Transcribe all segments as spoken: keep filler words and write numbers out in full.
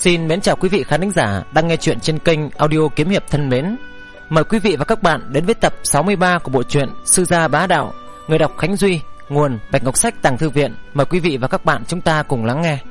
Xin mến chào quý vị khán thính giả đang nghe chuyện trên kênh audio Kiếm Hiệp thân mến. Mời quý vị và các bạn đến với tập sáu mươi ba của bộ truyện Sư Gia Bá Đạo. Người đọc Khánh Duy, nguồn Bạch Ngọc Sách Tàng Thư Viện. Mời quý vị và các bạn chúng ta cùng lắng nghe.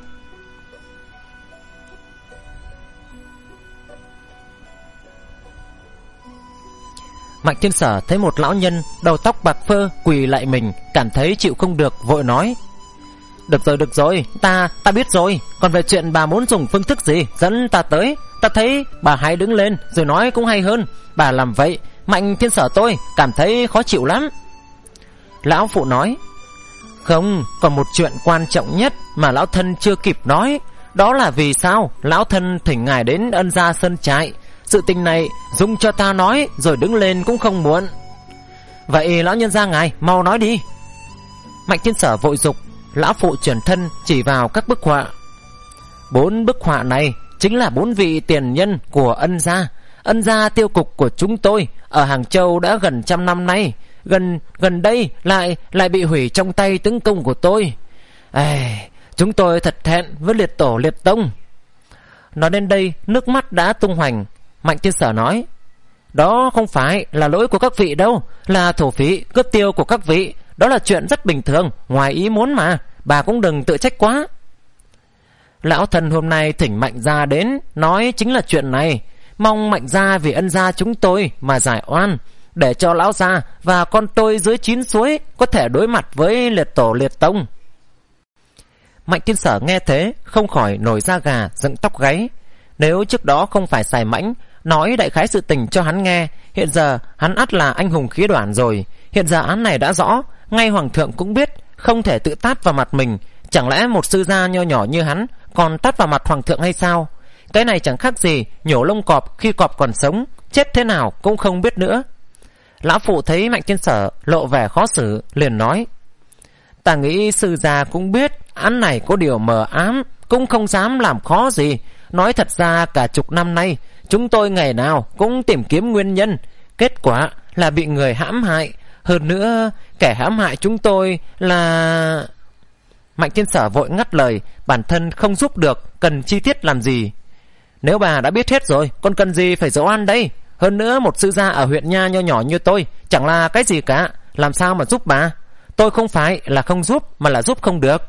Mạnh Thiên Sở thấy một lão nhân đầu tóc bạc phơ quỳ lại mình, cảm thấy chịu không được, vội nói: Được rồi, được rồi, ta, ta biết rồi. Còn về chuyện bà muốn dùng phương thức gì dẫn ta tới, ta thấy bà hãy đứng lên rồi nói cũng hay hơn. Bà làm vậy, Mạnh Thiên Sở tôi cảm thấy khó chịu lắm. Lão phụ nói: Không, còn một chuyện quan trọng nhất mà lão thân chưa kịp nói. Đó là vì sao lão thân thỉnh ngài đến Ân Gia Sơn Trại. Sự tình này dùng cho ta nói rồi đứng lên cũng không muộn. Vậy lão nhân gia ngài mau nói đi. Mạnh Thiên Sở vội dục. Lão phụ chuyển thân chỉ vào các bức họa. Bốn bức họa này chính là bốn vị tiền nhân của Ân Gia. Ân Gia tiêu cục của chúng tôi ở Hàng Châu đã gần trăm năm nay. Gần gần đây lại lại bị hủy trong tay tướng công của tôi. Ê, chúng tôi thật thẹn với liệt tổ liệt tông. Nói đến đây nước mắt đã tung hoành. Mạnh Thiên Sở nói: Đó không phải là lỗi của các vị đâu, là thổ phỉ cướp tiêu của các vị. Đó là chuyện rất bình thường, ngoài ý muốn mà, bà cũng đừng tự trách quá. Lão thân hôm nay thỉnh Mạnh gia đến nói chính là chuyện này. Mong Mạnh gia vì Ân gia chúng tôi mà giải oan, để cho lão gia và con tôi dưới chín suối có thể đối mặt với liệt tổ liệt tông. Mạnh Thiên Sở nghe thế không khỏi nổi da gà dựng tóc gáy. Nếu trước đó không phải Sài Mãnh nói đại khái sự tình cho hắn nghe, hiện giờ hắn ắt là anh hùng khí đoản rồi. Hiện giờ án này đã rõ, ngay hoàng thượng cũng biết, không thể tự tát vào mặt mình. Chẳng lẽ một sư gia nho nhỏ như hắn còn tát vào mặt hoàng thượng hay sao? Cái này chẳng khác gì nhổ lông cọp khi cọp còn sống, chết thế nào cũng không biết nữa. Lão phụ thấy Mạnh Thiên Sở lộ vẻ khó xử, liền nói: Ta nghĩ sư gia cũng biết án này có điều mờ ám, cũng không dám làm khó gì. Nói thật ra cả chục năm nay chúng tôi ngày nào cũng tìm kiếm nguyên nhân, kết quả là bị người hãm hại. Hơn nữa kẻ hãm hại chúng tôi là... Mạnh Thiên Sở vội ngắt lời, bản thân không giúp được, cần chi tiết làm gì. Nếu bà đã biết hết rồi, còn cần gì phải giấu oan đây? Hơn nữa một sư gia ở huyện nha nho nhỏ như tôi chẳng là cái gì cả, làm sao mà giúp bà? Tôi không phải là không giúp, mà là giúp không được.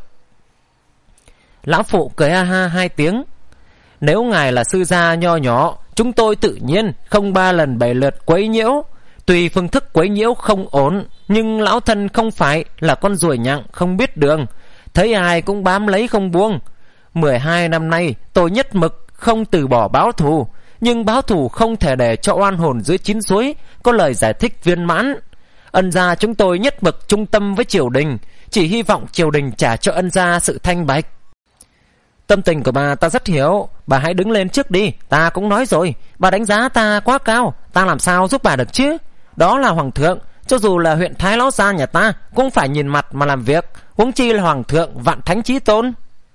Lão phụ cười ha ha hai tiếng. Nếu ngài là sư gia nho nhỏ, chúng tôi tự nhiên không ba lần bảy lượt quấy nhiễu. Tuy phương thức quấy nhiễu không ổn, nhưng lão thân không phải là con ruồi nhặng không biết đường, thấy ai cũng bám lấy không buông. Mười hai năm nay tôi nhất mực không từ bỏ báo thù, nhưng báo thù không thể để cho oan hồn dưới chín suối có lời giải thích viên mãn. Ân gia chúng tôi nhất mực trung tâm với triều đình, chỉ hy vọng triều đình trả cho Ân gia sự thanh bạch. Tâm tình của bà ta rất hiểu, bà hãy đứng lên trước đi. Ta cũng nói rồi, bà đánh giá ta quá cao, ta làm sao giúp bà được chứ? Đó là hoàng thượng, cho dù là huyện Thái Lão Gia nhà ta cũng phải nhìn mặt mà làm việc, huống chi là hoàng thượng vạn thánh chí tôn.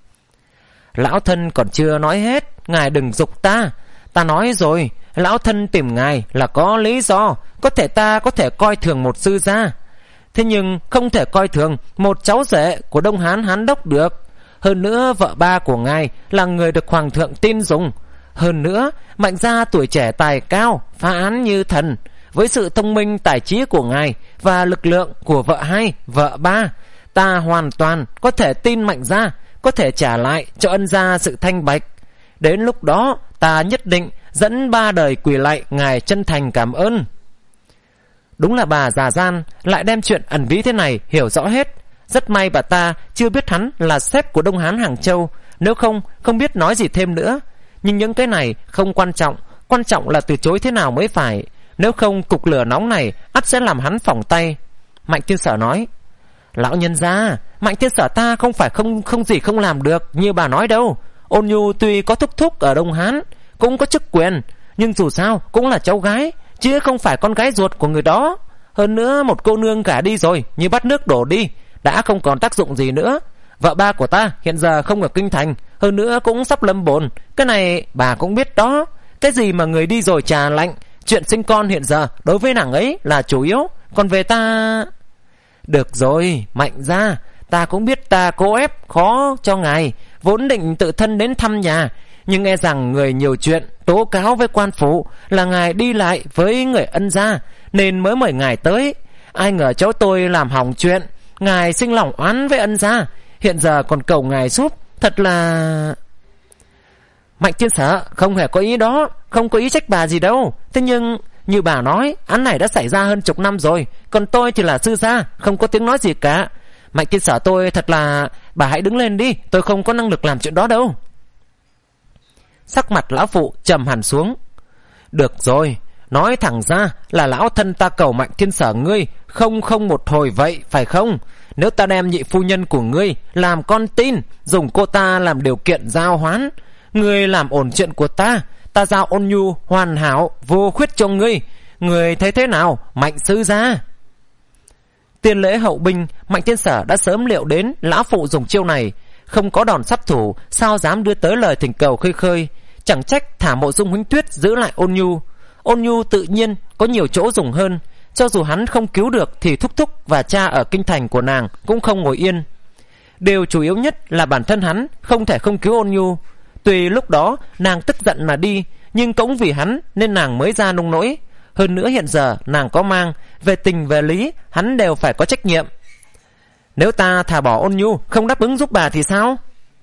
Lão thân còn chưa nói hết, ngài đừng giục ta. Ta nói rồi, lão thân tìm ngài là có lý do. Có thể ta có thể coi thường một sư gia, thế nhưng không thể coi thường một cháu rể của Đông Hán Hán Đốc được. Hơn nữa vợ ba của ngài là người được hoàng thượng tin dùng. Hơn nữa Mạnh gia tuổi trẻ tài cao, phá án như thần. Với sự thông minh tài trí của ngài và lực lượng của vợ hai, vợ ba, ta hoàn toàn có thể tin Mạnh gia có thể trả lại cho Ân gia sự thanh bạch. Đến lúc đó ta nhất định dẫn ba đời quỳ lại ngài chân thành cảm ơn. Đúng là bà già gian lại đem chuyện ẩn bí thế này hiểu rõ hết. Rất may bà ta chưa biết hắn là sếp của Đông Hán Hàng Châu, nếu không không biết nói gì thêm nữa. Nhưng những cái này không quan trọng, quan trọng là từ chối thế nào mới phải. Nếu không cục lửa nóng này ắt sẽ làm hắn phỏng tay. Mạnh Thiên Sở nói: Lão nhân gia, Mạnh Thiên Sở ta không phải không không gì không làm được như bà nói đâu. Ôn Nhu tuy có thúc thúc ở Đông Hán, cũng có chức quyền, nhưng dù sao cũng là cháu gái, chứ không phải con gái ruột của người đó. Hơn nữa một cô nương gả đi rồi như bắt nước đổ đi, đã không còn tác dụng gì nữa. Vợ ba của ta hiện giờ không ở kinh thành, hơn nữa cũng sắp lâm bồn. Cái này bà cũng biết đó. Cái gì mà người đi rồi trà lạnh, chuyện sinh con hiện giờ đối với nàng ấy là chủ yếu. Còn về ta... Được rồi, Mạnh gia, ta cũng biết ta cố ép khó cho ngài, vốn định tự thân đến thăm nhà, nhưng nghe rằng người nhiều chuyện tố cáo với quan phủ là ngài đi lại với người Ân gia, nên mới mời ngài tới. Ai ngờ cháu tôi làm hỏng chuyện, ngài sinh lòng oán với Ân gia, hiện giờ còn cầu ngài giúp. Thật là... Mạnh Thiên Sở không hề có ý đó, không có ý trách bà gì đâu. Thế nhưng như bà nói, án này đã xảy ra hơn chục năm rồi, còn tôi thì là sư gia, không có tiếng nói gì cả. Mạnh Thiên Sở tôi thật là... Bà hãy đứng lên đi, tôi không có năng lực làm chuyện đó đâu. Sắc mặt lão phụ trầm hẳn xuống. Được rồi, nói thẳng ra là lão thân ta cầu Mạnh Thiên Sở ngươi không không một hồi vậy, phải không? Nếu ta đem nhị phu nhân của ngươi làm con tin, dùng cô ta làm điều kiện giao hoán, ngươi làm ổn chuyện của ta, ta giao ôn nhu hoàn hảo vô khuyết cho ngươi, ngươi thấy thế nào, Mạnh sư gia? Tiên lễ hậu binh, Mạnh Thiên Sở đã sớm liệu đến lão phụ dùng chiêu này, không có đòn sát thủ sao dám đưa tới lời thỉnh cầu khơi khơi. Chẳng trách thả Mộ Dung Huỳnh Tuyết giữ lại ôn nhu. Ôn nhu tự nhiên có nhiều chỗ dùng hơn, cho dù hắn không cứu được thì thúc thúc và cha ở kinh thành của nàng cũng không ngồi yên. Điều chủ yếu nhất là bản thân hắn không thể không cứu ôn nhu. Tuy lúc đó nàng tức giận mà đi, nhưng cũng vì hắn nên nàng mới ra nông nỗi. Hơn nữa hiện giờ nàng có mang, về tình về lý hắn đều phải có trách nhiệm. Nếu ta thả bỏ ôn nhu không đáp ứng giúp bà thì sao?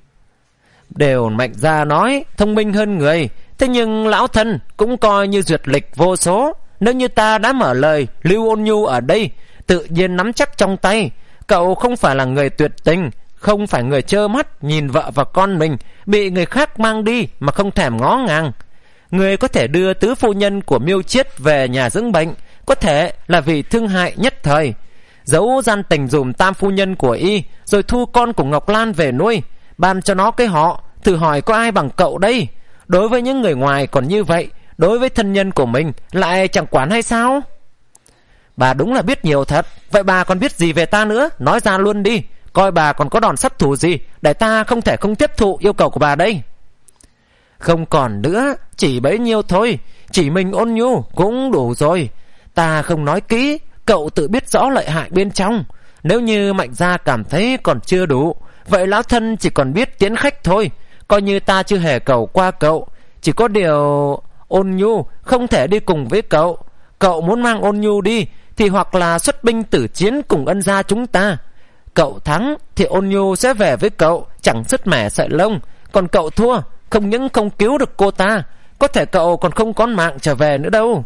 Đều Mạnh gia nói thông minh hơn người, thế nhưng lão thân cũng coi như duyệt lịch vô số. Nếu như ta đã mở lời lưu ôn nhu ở đây, tự nhiên nắm chắc trong tay. Cậu không phải là người tuyệt tình, không phải người trơ mắt nhìn vợ và con mình bị người khác mang đi mà không thèm ngó ngàng. Người có thể đưa tứ phu nhân của Miêu Chiết về nhà dưỡng bệnh, có thể là vì thương hại nhất thời, giấu gian tình dùm tam phu nhân của y, rồi thu con của Ngọc Lan về nuôi, ban cho nó cái họ. Thử hỏi có ai bằng cậu đây? Đối với những người ngoài còn như vậy, đối với thân nhân của mình lại chẳng quản hay sao? Bà đúng là biết nhiều thật. Vậy bà còn biết gì về ta nữa? Nói ra luôn đi, coi bà còn có đòn sát thủ gì để ta không thể không tiếp thụ yêu cầu của bà đây. Không còn nữa, chỉ bấy nhiêu thôi. Chỉ mình ôn nhu cũng đủ rồi. Ta không nói kỹ, cậu tự biết rõ lợi hại bên trong. Nếu như Mạnh gia cảm thấy còn chưa đủ, vậy lão thân chỉ còn biết tiến khách thôi. Coi như ta chưa hề cầu qua cậu. Chỉ có điều ôn nhu không thể đi cùng với cậu. Cậu muốn mang ôn nhu đi thì hoặc là xuất binh tử chiến cùng Ân gia chúng ta. Cậu thắng thì ôn nhu sẽ về với cậu, chẳng sứt mẻ sợi lông. Còn cậu thua, không những không cứu được cô ta, có thể cậu còn không có mạng trở về nữa đâu.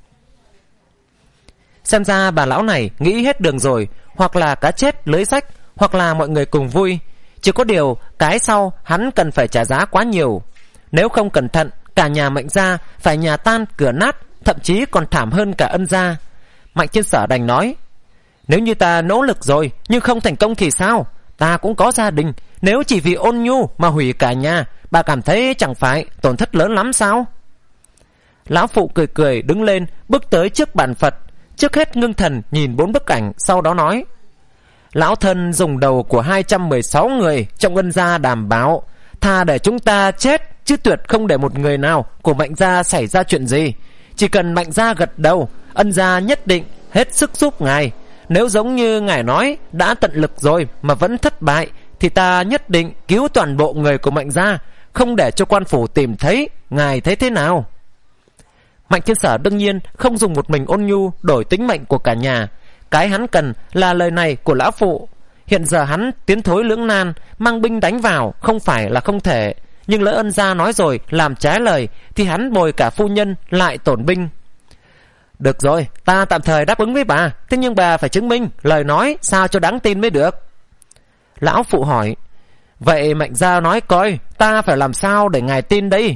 Xem ra bà lão này nghĩ hết đường rồi, hoặc là cá chết lưới rách, hoặc là mọi người cùng vui. Chỉ có điều cái sau hắn cần phải trả giá quá nhiều. Nếu không cẩn thận, cả nhà Mạnh gia phải nhà tan cửa nát, thậm chí còn thảm hơn cả Ân gia. Mạnh Thiên Sở đành nói, nếu như ta nỗ lực rồi nhưng không thành công thì sao? Ta cũng có gia đình, nếu chỉ vì ôn nhu mà hủy cả nhà, bà cảm thấy chẳng phải tổn thất lớn lắm sao? Lão phụ cười cười đứng lên, bước tới trước bàn Phật, trước hết ngưng thần nhìn bốn bức ảnh, sau đó nói, lão thân dùng đầu của hai trăm mười sáu người trong Ân gia đảm bảo, thà để chúng ta chết chứ tuyệt không để một người nào của Mạnh gia xảy ra chuyện gì. Chỉ cần Mạnh gia gật đầu, Ân gia nhất định hết sức giúp ngài. Nếu giống như ngài nói đã tận lực rồi mà vẫn thất bại, thì ta nhất định cứu toàn bộ người của Mạnh gia, không để cho quan phủ tìm thấy. Ngài thấy thế nào? Mạnh Thiên Sở đương nhiên không dùng một mình ôn nhu đổi tính mệnh của cả nhà. Cái hắn cần là lời này của lão phụ. Hiện giờ hắn tiến thối lưỡng nan, mang binh đánh vào không phải là không thể, nhưng lỡ Ân gia nói rồi làm trái lời thì hắn bồi cả phu nhân lại tổn binh. Được rồi, ta tạm thời đáp ứng với bà, thế nhưng bà phải chứng minh lời nói sao cho đáng tin mới được. Lão phụ hỏi, vậy Mạnh gia nói coi, ta phải làm sao để ngài tin đây?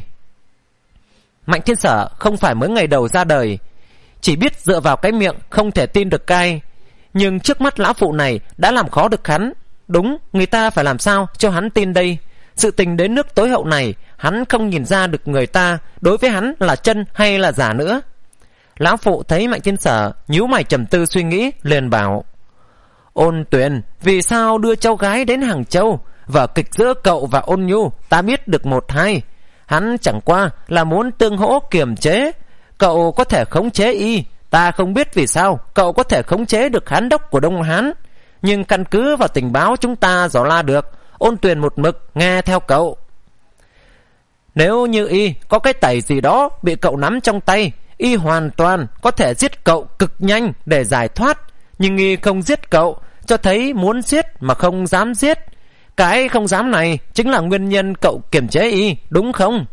Mạnh Thiên Sở không phải mới ngày đầu ra đời, chỉ biết dựa vào cái miệng không thể tin được cai. Nhưng trước mắt lão phụ này đã làm khó được hắn. Đúng, người ta phải làm sao cho hắn tin đây? Sự tình đến nước tối hậu này, hắn không nhìn ra được người ta đối với hắn là chân hay là giả nữa. Lão phụ thấy Mạnh Thiên Sở nhíu mày trầm tư suy nghĩ, liền bảo, Ôn Tuyền vì sao đưa cháu gái đến Hàng Châu? Vở kịch giữa cậu và Ôn Nhu ta biết được một hai. Hắn chẳng qua là muốn tương hỗ kiềm chế. Cậu có thể khống chế y, ta không biết vì sao cậu có thể khống chế được hán đốc của Đông Hán. Nhưng căn cứ vào tình báo chúng ta dò la được, Ôn Tuyền một mực nghe theo cậu. Nếu như y có cái tẩy gì đó bị cậu nắm trong tay, y hoàn toàn có thể giết cậu cực nhanh để giải thoát. Nhưng y không giết cậu, cho thấy muốn giết mà không dám giết. Cái không dám này chính là nguyên nhân cậu kiềm chế y, đúng không?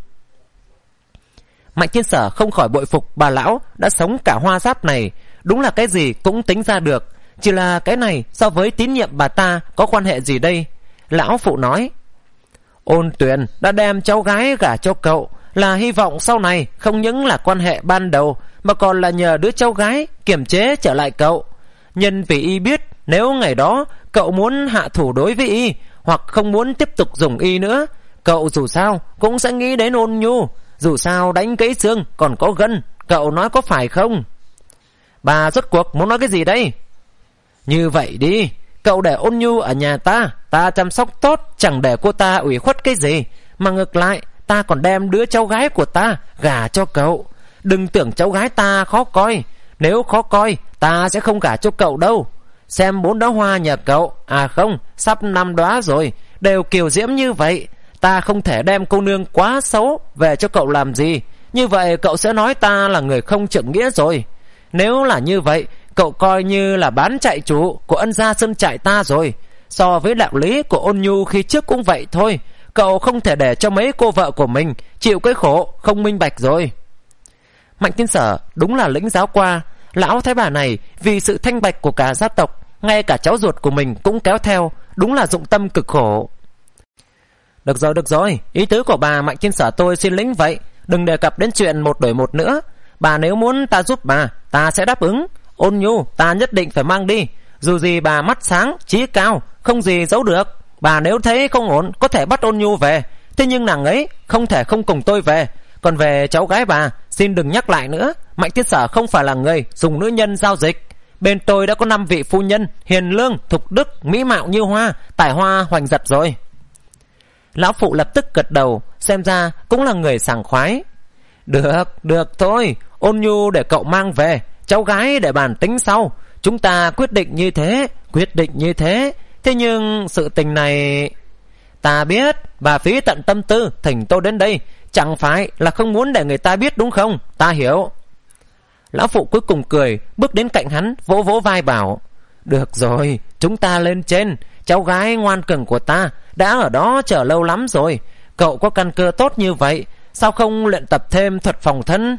Mạnh Thiên Sở không khỏi bội phục bà lão đã sống cả hoa giáp này. Đúng là cái gì cũng tính ra được. Chỉ là cái này so với tín nhiệm bà ta có quan hệ gì đây? Lão phụ nói, Ôn Tuyền đã đem cháu gái gả cho cậu là hy vọng sau này không những là quan hệ ban đầu mà còn là nhờ đứa cháu gái kiềm chế trở lại cậu. Nhân vì y biết nếu ngày đó cậu muốn hạ thủ đối với y hoặc không muốn tiếp tục dùng y nữa, cậu dù sao cũng sẽ nghĩ đến Ôn Nhu. Dù sao đánh gãy xương còn có gân, cậu nói có phải không? Bà rốt cuộc muốn nói cái gì đây? Như vậy đi, cậu để Ôn Nhu ở nhà ta, ta chăm sóc tốt, chẳng để cô ta ủy khuất cái gì, mà ngược lại ta còn đem đứa cháu gái của ta gả cho cậu. Đừng tưởng cháu gái ta khó coi, nếu khó coi ta sẽ không gả cho cậu đâu. Xem bốn đóa hoa nhà cậu, à không, sắp năm đóa rồi, đều kiều diễm như vậy. Ta không thể đem cô nương quá xấu về cho cậu làm gì. Như vậy cậu sẽ nói ta là người không trượng nghĩa rồi. Nếu là như vậy, cậu coi như là bán trại chủ của Ân Gia Sơn trại ta rồi. So với đạo lý của Ôn Nhu khi trước cũng vậy thôi. Cậu không thể để cho mấy cô vợ của mình chịu cái khổ không minh bạch rồi. Mạnh Thiên Sở đúng là lĩnh giáo qua. Lão thấy bà này vì sự thanh bạch của cả gia tộc, ngay cả cháu ruột của mình cũng kéo theo. Đúng là dụng tâm cực khổ. Được rồi, được rồi, ý tứ của bà Mạnh Thiên Sở tôi xin lĩnh vậy. Đừng đề cập đến chuyện một đổi một nữa. Bà nếu muốn ta giúp bà, ta sẽ đáp ứng. Ôn Nhu ta nhất định phải mang đi. Dù gì bà mắt sáng, trí cao, không gì giấu được. Bà nếu thấy không ổn có thể bắt Ôn Nhu về. Thế nhưng nàng ấy không thể không cùng tôi về. Còn về cháu gái bà, xin đừng nhắc lại nữa. Mạnh Thiên Sở không phải là người dùng nữ nhân giao dịch. Bên tôi đã có năm vị phu nhân hiền lương, thục đức, mỹ mạo như hoa, tài hoa hoành giật rồi. Lão phụ lập tức gật đầu, xem ra cũng là người sảng khoái. Được, được thôi, Ôn Nhu để cậu mang về, cháu gái để bàn tính sau. Chúng ta quyết định như thế, quyết định như thế. Thế nhưng sự tình này... Ta biết, bà phí tận tâm tư thỉnh tôi đến đây, chẳng phải là không muốn để người ta biết đúng không? Ta hiểu. Lão phụ cuối cùng cười, bước đến cạnh hắn, vỗ vỗ vai bảo, được rồi, chúng ta lên trên. Cháu gái ngoan cường của ta đã ở đó chờ lâu lắm rồi. Cậu có căn cơ tốt như vậy, sao không luyện tập thêm thuật phòng thân?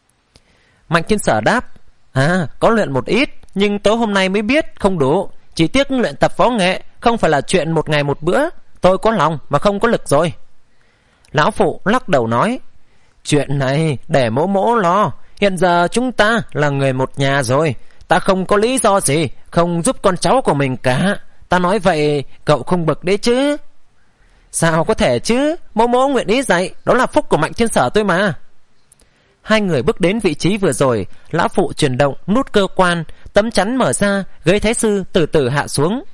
Mạnh Thiên Sở đáp, à, có luyện một ít, nhưng tối hôm nay mới biết không đủ. Chỉ tiếc luyện tập võ nghệ không phải là chuyện một ngày một bữa. Tôi có lòng mà không có lực rồi. Lão phụ lắc đầu nói, chuyện này để mỗ mỗ lo. Hiện giờ chúng ta là người một nhà rồi. Ta không có lý do gì không giúp con cháu của mình cả. Ta nói vậy cậu không bực đấy chứ? Sao có thể chứ? Mỗ mỗ nguyện ý dạy, đó là phúc của Mạnh Thiên Sở tôi mà. Hai người bước đến vị trí vừa rồi. Lão phụ chuyển động nút cơ quan, tấm chắn mở ra, ghế thái sư từ từ hạ xuống.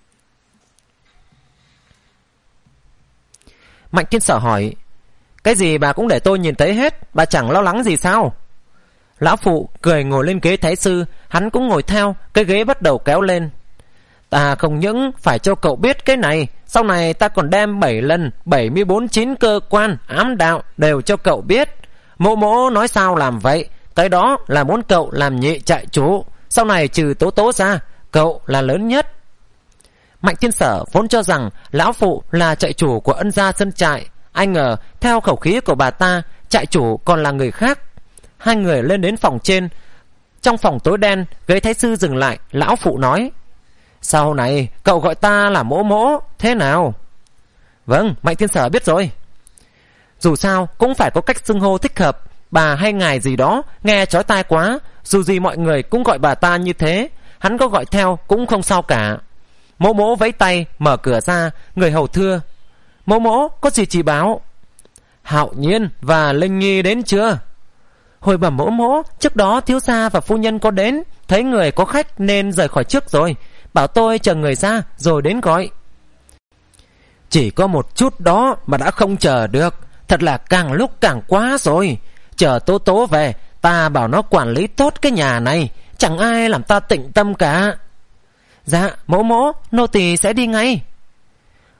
Mạnh Thiên Sở hỏi, cái gì bà cũng để tôi nhìn thấy hết, bà chẳng lo lắng gì sao? Lão phụ cười ngồi lên ghế thái sư, hắn cũng ngồi theo, cái ghế bắt đầu kéo lên. Ta không những phải cho cậu biết cái này, sau này ta còn đem bảy lần bảy mươi bốn chín cơ quan ám đạo đều cho cậu biết. Mỗ mỗ nói sao làm vậy, cái đó là muốn cậu làm nhị trại chủ. Sau này trừ Tố Tố ra, cậu là lớn nhất. Mạnh Thiên Sở vốn cho rằng lão phụ là trại chủ của Ân Gia Sơn trại, ai ngờ theo khẩu khí của bà ta, trại chủ còn là người khác. Hai người lên đến phòng trên. Trong phòng tối đen, ghế thái sư dừng lại. Lão phụ nói, sau này cậu gọi ta là mỗ mỗ, thế nào? Vâng, Mạnh Thiên Sở biết rồi. Dù sao cũng phải có cách xưng hô thích hợp. Bà hay ngài gì đó nghe chói tai quá. Dù gì mọi người cũng gọi bà ta như thế, hắn có gọi theo cũng không sao cả. Mỗ mỗ vẫy tay mở cửa ra. Người hầu thưa, mỗ mỗ có gì chỉ báo? Hạo Nhiên và Linh Nhi đến chưa? Hồi bẩm mỗ mỗ, trước đó thiếu gia và phu nhân có đến, thấy người có khách nên rời khỏi trước rồi, bảo tôi chờ người ra rồi đến gọi. Chỉ có một chút đó mà đã không chờ được, thật là càng lúc càng quá rồi. Chờ Tố Tố về, ta bảo nó quản lý tốt cái nhà này, chẳng ai làm ta tịnh tâm cả. Dạ mỗ mỗ, nô tỳ sẽ đi ngay.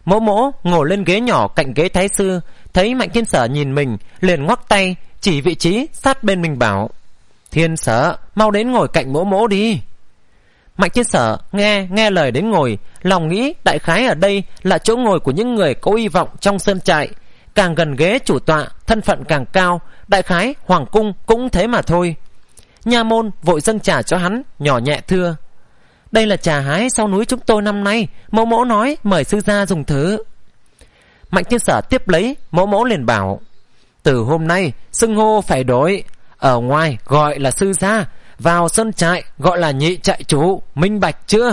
Mỗ mỗ ngồi lên ghế nhỏ cạnh ghế thái sư, thấy Mạnh Thiên Sở nhìn mình, liền ngoắc tay chỉ vị trí sát bên mình bảo: Thiên Sở, mau đến ngồi cạnh mỗ mỗ đi. Mạnh Thiên Sở nghe nghe lời đến ngồi, lòng nghĩ đại khái ở đây là chỗ ngồi của những người có uy vọng trong sơn trại, càng gần ghế chủ tọa thân phận càng cao, đại khái hoàng cung cũng thế mà thôi. Nha môn vội dâng trà cho hắn, nhỏ nhẹ thưa: Đây là trà hái sau núi chúng tôi năm nay, mẫu mẫu nói mời sư gia dùng thử. Mạnh Thiên Sở tiếp lấy, mẫu mẫu liền bảo: Từ hôm nay xưng hô phải đổi, ở ngoài gọi là sư gia, vào sơn trại gọi là nhị trại chủ, minh bạch chưa?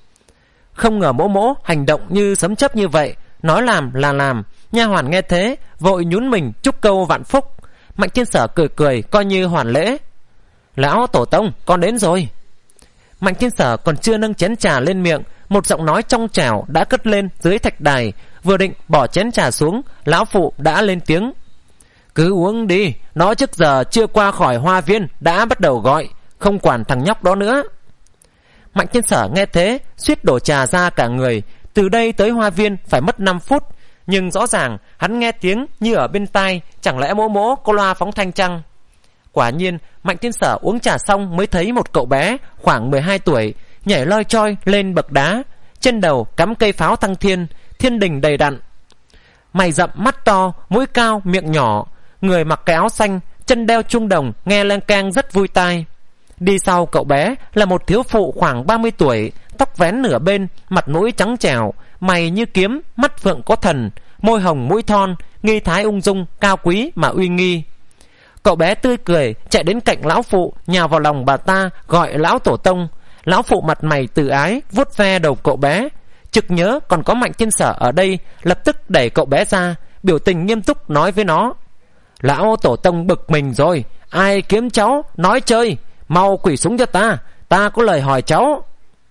Không ngờ mẫu mẫu hành động như sấm chớp như vậy, nói làm là làm. Nha hoàn nghe thế vội nhún mình chúc câu vạn phúc. Mạnh Thiên Sở cười cười coi như hoàn lễ: Lão tổ tông, con đến rồi. Mạnh Thiên Sở còn chưa nâng chén trà lên miệng, một giọng nói trong trẻo đã cất lên dưới thạch đài. Vừa định bỏ chén trà xuống, lão phụ đã lên tiếng: Cứ uống đi, nó trước giờ chưa qua khỏi hoa viên đã bắt đầu gọi, không quản thằng nhóc đó nữa. Mạnh Thiên Sở nghe thế suýt đổ trà ra cả người. Từ đây tới hoa viên phải mất năm phút, nhưng rõ ràng hắn nghe tiếng như ở bên tai, chẳng lẽ mỗ mỗ có loa phóng thanh chăng? Quả nhiên Mạnh Thiên Sở uống trà xong mới thấy một cậu bé khoảng mười hai tuổi nhảy loi choi lên bậc đá, trên đầu cắm cây pháo thăng thiên, thiên đình đầy đặn, mày rậm mắt to, mũi cao miệng nhỏ, người mặc cái áo xanh, chân đeo chuông đồng, nghe leng keng rất vui tai. Đi sau cậu bé là một thiếu phụ khoảng ba mươi tuổi, tóc vén nửa bên, mặt mũi trắng trẻo, mày như kiếm, mắt phượng có thần, môi hồng mũi thon, nghi thái ung dung, cao quý mà uy nghi. Cậu bé tươi cười chạy đến cạnh lão phụ, nhào vào lòng bà ta gọi lão tổ tông. Lão phụ mặt mày từ ái vuốt ve đầu cậu bé, trực nhớ còn có Mạnh Thiên Sở ở đây, lập tức đẩy cậu bé ra, biểu tình nghiêm túc nói với nó: Lão tổ tông bực mình rồi, ai kiếm cháu nói chơi, mau quỳ xuống cho ta, ta có lời hỏi cháu.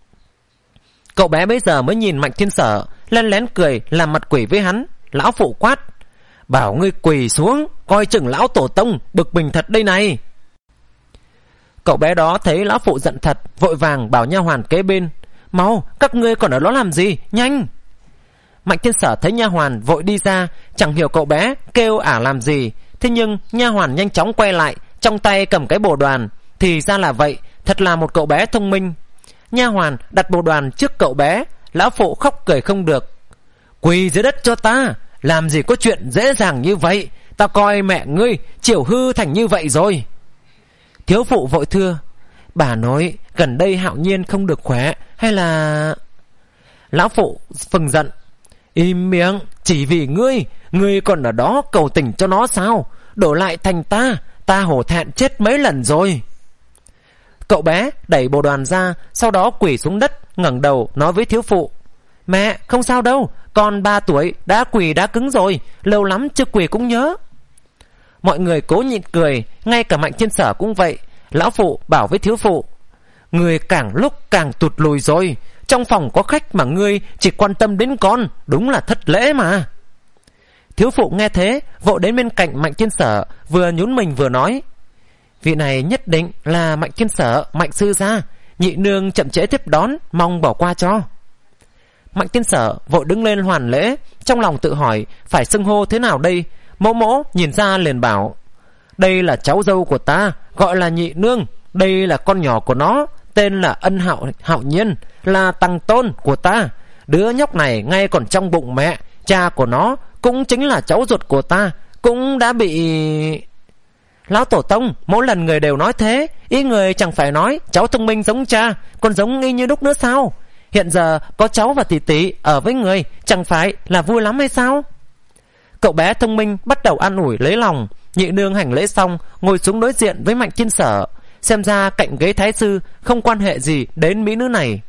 Cậu bé bây giờ mới nhìn Mạnh Thiên Sở, lén lén cười làm mặt quỷ với hắn. Lão phụ quát: Bảo ngươi quỳ xuống, coi chừng lão tổ tông bực mình thật đây này. Cậu bé đó thấy lão phụ giận thật, vội vàng bảo nha hoàn kế bên: Mau, các ngươi còn ở đó làm gì, nhanh. Mạnh Thiên Sở thấy nha hoàn vội đi ra, chẳng hiểu cậu bé kêu ả làm gì. Thế nhưng nha hoàn nhanh chóng quay lại, trong tay cầm cái bồ đoàn. Thì ra là vậy, thật là một cậu bé thông minh. Nha hoàn đặt bồ đoàn trước cậu bé. Lão phụ khóc cười không được: Quỳ dưới đất cho ta, làm gì có chuyện dễ dàng như vậy, ta coi mẹ ngươi chiều hư thành như vậy rồi. Thiếu phụ vội thưa: Bà nói gần đây Hạo Nhiên không được khỏe hay là... Lão phụ phừng giận: Im miệng, chỉ vì ngươi, ngươi còn ở đó cầu tình cho nó sao? Đổ lại thành ta, ta hổ thẹn chết mấy lần rồi. Cậu bé đẩy bồ đoàn ra, sau đó quỳ xuống đất, ngẩng đầu nói với thiếu phụ: Mẹ, không sao đâu, con ba tuổi đã quỳ đã cứng rồi, lâu lắm chưa quỳ cũng nhớ. Mọi người cố nhịn cười, ngay cả Mạnh Thiên Sở cũng vậy. Lão phụ bảo với thiếu phụ: Ngươi càng lúc càng tụt lùi rồi, trong phòng có khách mà ngươi chỉ quan tâm đến con, đúng là thất lễ mà. Thiếu phụ nghe thế vội đến bên cạnh Mạnh Thiên Sở, vừa nhún mình vừa nói: Vị này nhất định là Mạnh Thiên Sở, Mạnh sư gia, nhị nương chậm trễ tiếp đón, mong bỏ qua cho. Mạnh Thiên Sở vội đứng lên hoàn lễ, trong lòng tự hỏi phải xưng hô thế nào đây. Mẫu mẫu nhìn ra liền bảo: Đây là cháu dâu của ta, gọi là nhị nương. Đây là con nhỏ của nó, tên là Ân Hạo Hạo Nhiên, là tăng tôn của ta. Đứa nhóc này ngay còn trong bụng mẹ, cha của nó cũng chính là cháu ruột của ta, cũng đã bị... Lão tổ tông, mỗi lần người đều nói thế, ý người chẳng phải nói cháu thông minh giống cha, còn giống y như đúc nữa sao? Hiện giờ có cháu và tỷ tỷ ở với người, chẳng phải là vui lắm hay sao? Cậu bé thông minh bắt đầu an ủi lấy lòng. Nhị nương hành lễ xong, ngồi xuống đối diện với Mạnh Thiên Sở. Xem ra cạnh ghế thái sư không quan hệ gì đến mỹ nữ này.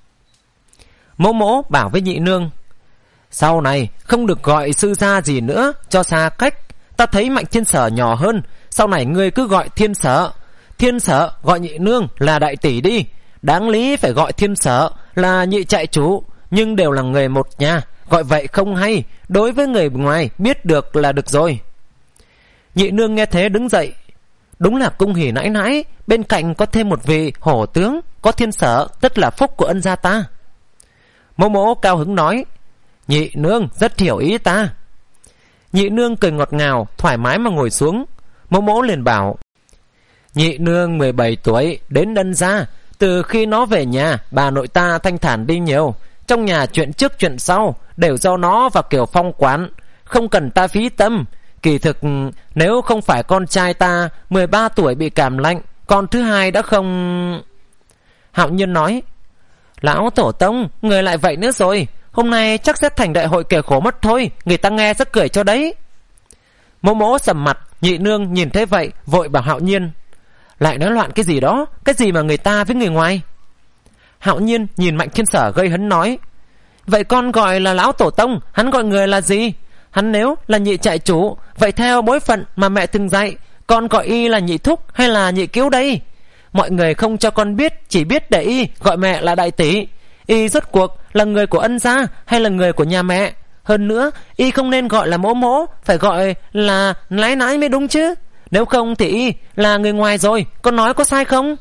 Mỗ mỗ bảo với nhị nương: Sau này không được gọi sư gia gì nữa, cho xa cách. Ta thấy Mạnh Thiên Sở nhỏ hơn, sau này ngươi cứ gọi Thiên Sở. Thiên Sở gọi nhị nương là đại tỷ đi. Đáng lý phải gọi Thiên Sở là nhị trại chủ, nhưng đều là người một nhà, gọi vậy không hay, đối với người ngoài biết được là được rồi. Nhị nương nghe thế đứng dậy: Đúng là cung hỉ nãi nãi, bên cạnh có thêm một vị hổ tướng, có Thiên Sở tất là phúc của ân gia ta. Mẫu mẫu cao hứng nói: Nhị nương rất hiểu ý ta. Nhị nương cười ngọt ngào, thoải mái mà ngồi xuống. Mẫu mẫu liền bảo: Nhị nương mười bảy tuổi, đến Ân gia. Từ khi nó về nhà, bà nội ta thanh thản đi nhiều. Trong nhà chuyện trước chuyện sau đều do nó và Kiều Phong quản, không cần ta phí tâm. Kỳ thực nếu không phải con trai ta mười ba tuổi bị cảm lạnh, con thứ hai đã không... Hạo Nhiên nói: Lão tổ tông, người lại vậy nữa rồi. Hôm nay chắc sẽ thành đại hội kẻ khổ mất thôi, người ta nghe rất cười cho đấy. Mẫu mẫu sầm mặt. Nhị nương nhìn thấy vậy vội bảo Hạo Nhiên: Lại nói loạn cái gì đó, cái gì mà người ta với người ngoài. Hạo Nhiên nhìn Mạnh Thiên Sở gây hấn nói: Vậy con gọi là lão tổ tông, hắn gọi người là gì? Hắn nếu là nhị trại chủ, vậy theo bối phận mà mẹ từng dạy, con gọi y là nhị thúc hay là nhị cứu đây? Mọi người không cho con biết, chỉ biết để y gọi mẹ là đại tỷ. Y rốt cuộc là người của Ân gia hay là người của nhà mẹ? Hơn nữa, y không nên gọi là mỗ mỗ, phải gọi là nái nái mới đúng chứ. Nếu không thì y là người ngoài rồi, con nói có sai không?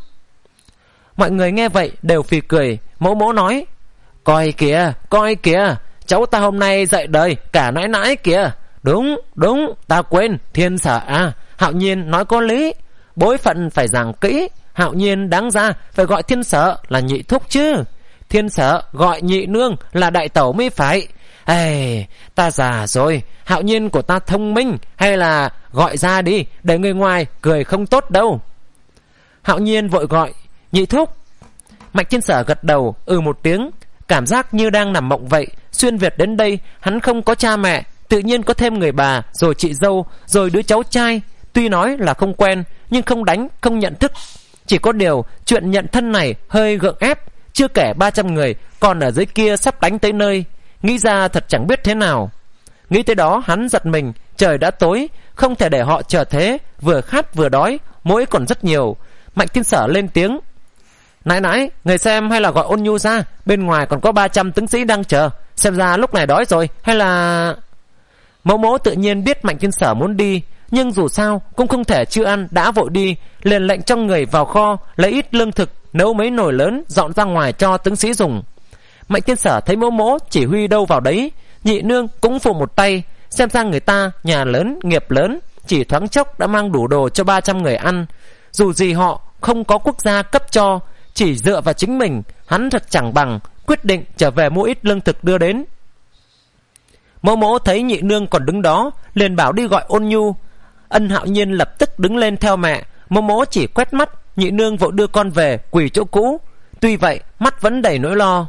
Mọi người nghe vậy đều phì cười. Mỗ mỗ nói: Coi kìa, coi kìa, cháu ta hôm nay dạy đời cả nãi nãi kìa. Đúng, đúng, ta quên, Thiên Sở à, Hạo Nhiên nói có lý. Bối phận phải giảng kỹ. Hạo Nhiên đáng ra phải gọi Thiên Sở là nhị thúc chứ. Thiên Sở gọi nhị nương là đại tẩu mới phải. Ê, ta già rồi, Hạo Nhiên của ta thông minh, hay là gọi ra đi, để người ngoài cười không tốt đâu. Hạo Nhiên vội gọi: Nhị thúc. Mạnh Thiên Sở gật đầu ừ một tiếng, cảm giác như đang nằm mộng vậy. Xuyên Việt đến đây, hắn không có cha mẹ, tự nhiên có thêm người bà, rồi chị dâu, rồi đứa cháu trai. Tuy nói là không quen, nhưng không đánh, không nhận thức. Chỉ có điều chuyện nhận thân này hơi gượng ép. Chưa kể ba trăm người còn ở dưới kia sắp đánh tới nơi. Nghĩ ra thật chẳng biết thế nào. Nghĩ tới đó hắn giật mình. Trời đã tối, không thể để họ chờ thế. Vừa khát vừa đói, mỗi còn rất nhiều. Mạnh Thiên Sở lên tiếng: Nãy nãy, người xem hay là gọi Ôn Nhu ra. Bên ngoài còn có ba trăm tướng sĩ đang chờ. Xem ra lúc này đói rồi, hay là... Mẫu mẫu tự nhiên biết Mạnh Thiên Sở muốn đi, nhưng dù sao cũng không thể chưa ăn đã vội đi. Liền lệnh cho người vào kho lấy ít lương thực, nấu mấy nồi lớn dọn ra ngoài cho tướng sĩ dùng. Mạnh Thiên Sở thấy mẫu mẫu chỉ huy đâu vào đấy. Nhị nương cũng phụ một tay. Xem ra người ta nhà lớn nghiệp lớn, chỉ thoáng chốc đã mang đủ đồ cho ba trăm người ăn. Dù gì họ không có quốc gia cấp cho, chỉ dựa vào chính mình. Hắn thật chẳng bằng, quyết định trở về mua ít lương thực đưa đến. Mẫu mẫu thấy nhị nương còn đứng đó, liền bảo đi gọi Ôn Nhu. Ân Hạo Nhiên lập tức đứng lên theo mẹ. Mẫu mẫu chỉ quét mắt, nhị nương vội đưa con về quỳ chỗ cũ. Tuy vậy mắt vẫn đầy nỗi lo.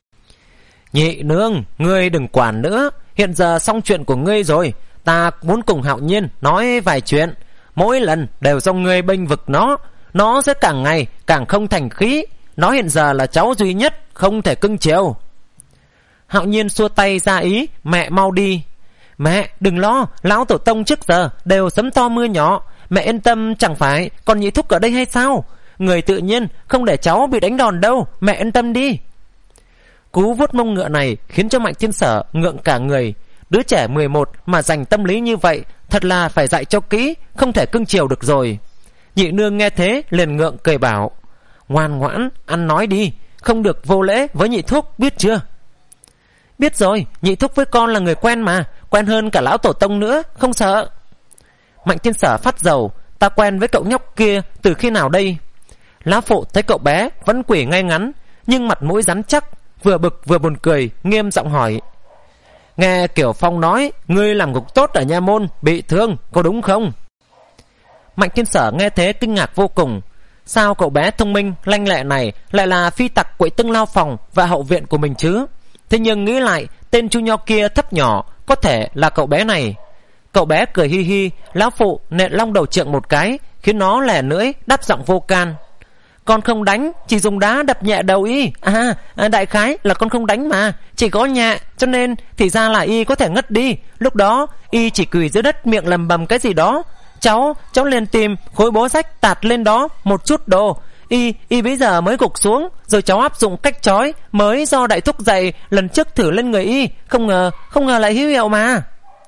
Nhị nương, ngươi đừng quản nữa, hiện giờ xong chuyện của ngươi rồi. Ta muốn cùng Hạo Nhiên nói vài chuyện. Mỗi lần đều do ngươi bênh vực nó, nó sẽ càng ngày càng không thành khí. Nó hiện giờ là cháu duy nhất, không thể cưng chiều. Hạo Nhiên xua tay ra ý: Mẹ mau đi. Mẹ đừng lo, lão tổ tông trước giờ đều sấm to mưa nhỏ. Mẹ yên tâm, chẳng phải còn nhị thúc ở đây hay sao? Người tự nhiên không để cháu bị đánh đòn đâu, mẹ yên tâm đi. Cú vuốt mông ngựa này khiến cho Mạnh Thiên Sở ngượng cả người. Đứa trẻ mười một mà dành tâm lý như vậy, thật là phải dạy cho kỹ, không thể cưng chiều được rồi. Nhị nương nghe thế liền ngượng cười bảo: Ngoan ngoãn, ăn nói đi, không được vô lễ với nhị thúc, biết chưa? Biết rồi, nhị thúc với con là người quen mà, quen hơn cả lão tổ tông nữa, không sợ. Mạnh Thiên Sở phát dầu: Ta quen với cậu nhóc kia từ khi nào đây? Lão phụ thấy cậu bé vẫn quỳ ngay ngắn, nhưng mặt mũi rắn chắc, vừa bực vừa buồn cười, nghiêm giọng hỏi: Nghe Kiều Phong nói ngươi làm ngục tốt ở nha môn, bị thương, có đúng không? Mạnh Thiên Sở nghe thế kinh ngạc vô cùng. Sao cậu bé thông minh lanh lẹ này lại là phi tặc quậy tưng lao phòng và hậu viện của mình chứ? Thế nhưng nghĩ lại, tên chu nho kia thấp nhỏ, có thể là cậu bé này. Cậu bé cười hi hi. Lão phụ nện long đầu trượng một cái, khiến nó lẻ lưỡi đáp giọng vô can: Con không đánh, chỉ dùng đá đập nhẹ đầu y. À, đại khái là con không đánh mà, chỉ có nhẹ, cho nên thì ra là y có thể ngất đi. Lúc đó y chỉ quỳ dưới đất miệng lầm bầm cái gì đó. Cháu, cháu liền tìm khối bố sách tạt lên đó một chút đồ. Y, y bây giờ mới gục xuống. Rồi cháu áp dụng cách trói mới do đại thúc dạy lần trước thử lên người y. Không ngờ, không ngờ lại hữu hiệu mà.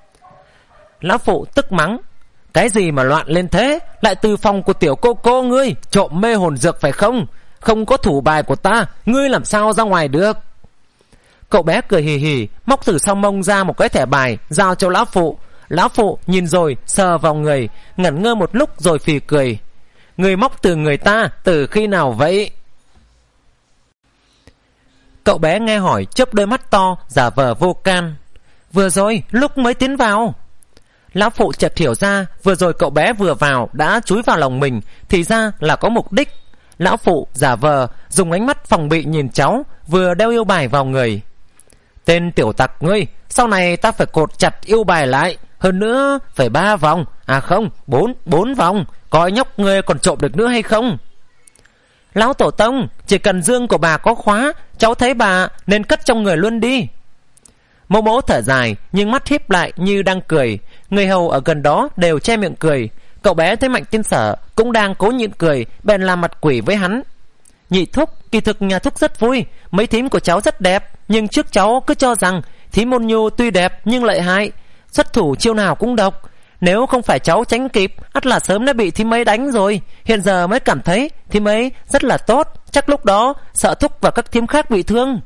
Lão phụ tức mắng: Cái gì mà loạn lên thế? Lại từ phòng của tiểu cô cô ngươi trộm mê hồn dược phải không? Không có thủ bài của ta, ngươi làm sao ra ngoài được? Cậu bé cười hì hì, móc từ sau mông ra một cái thẻ bài giao cho lão phụ. Lão phụ nhìn rồi sờ vào người, ngẩn ngơ một lúc rồi phì cười. Người móc từ người ta từ khi nào vậy? Cậu bé nghe hỏi chớp đôi mắt to, giả vờ vô can. Vừa rồi, lúc mới tiến vào. Lão phụ chợt hiểu ra, vừa rồi cậu bé vừa vào đã chúi vào lòng mình, thì ra là có mục đích. Lão phụ giả vờ dùng ánh mắt phòng bị nhìn cháu, vừa đeo yêu bài vào người. Tên tiểu tặc ngươi, sau này ta phải cột chặt yêu bài lại, hơn nữa phải ba vòng, à không, bốn, bốn vòng, coi nhóc ngươi còn trộm được nữa hay không. Lão tổ tông, chỉ cần dương của bà có khóa, cháu thấy bà nên cất trong người luôn đi. Mẫu mẫu thở dài, nhưng mắt híp lại như đang cười. Người hầu ở gần đó đều che miệng cười. Cậu bé thấy Mạnh Tiên Sở cũng đang cố nhịn cười, bèn làm mặt quỷ với hắn. Nhị thúc, kỳ thực nhà thúc rất vui, mấy thím của cháu rất đẹp, nhưng trước cháu cứ cho rằng thím Ôn Nhu tuy đẹp nhưng lợi hại, xuất thủ chiêu nào cũng độc. Nếu không phải cháu tránh kịp, ắt là sớm đã bị thím ấy đánh rồi. Hiện giờ mới cảm thấy thím ấy rất là tốt, chắc lúc đó sợ thúc và các thím khác bị thương.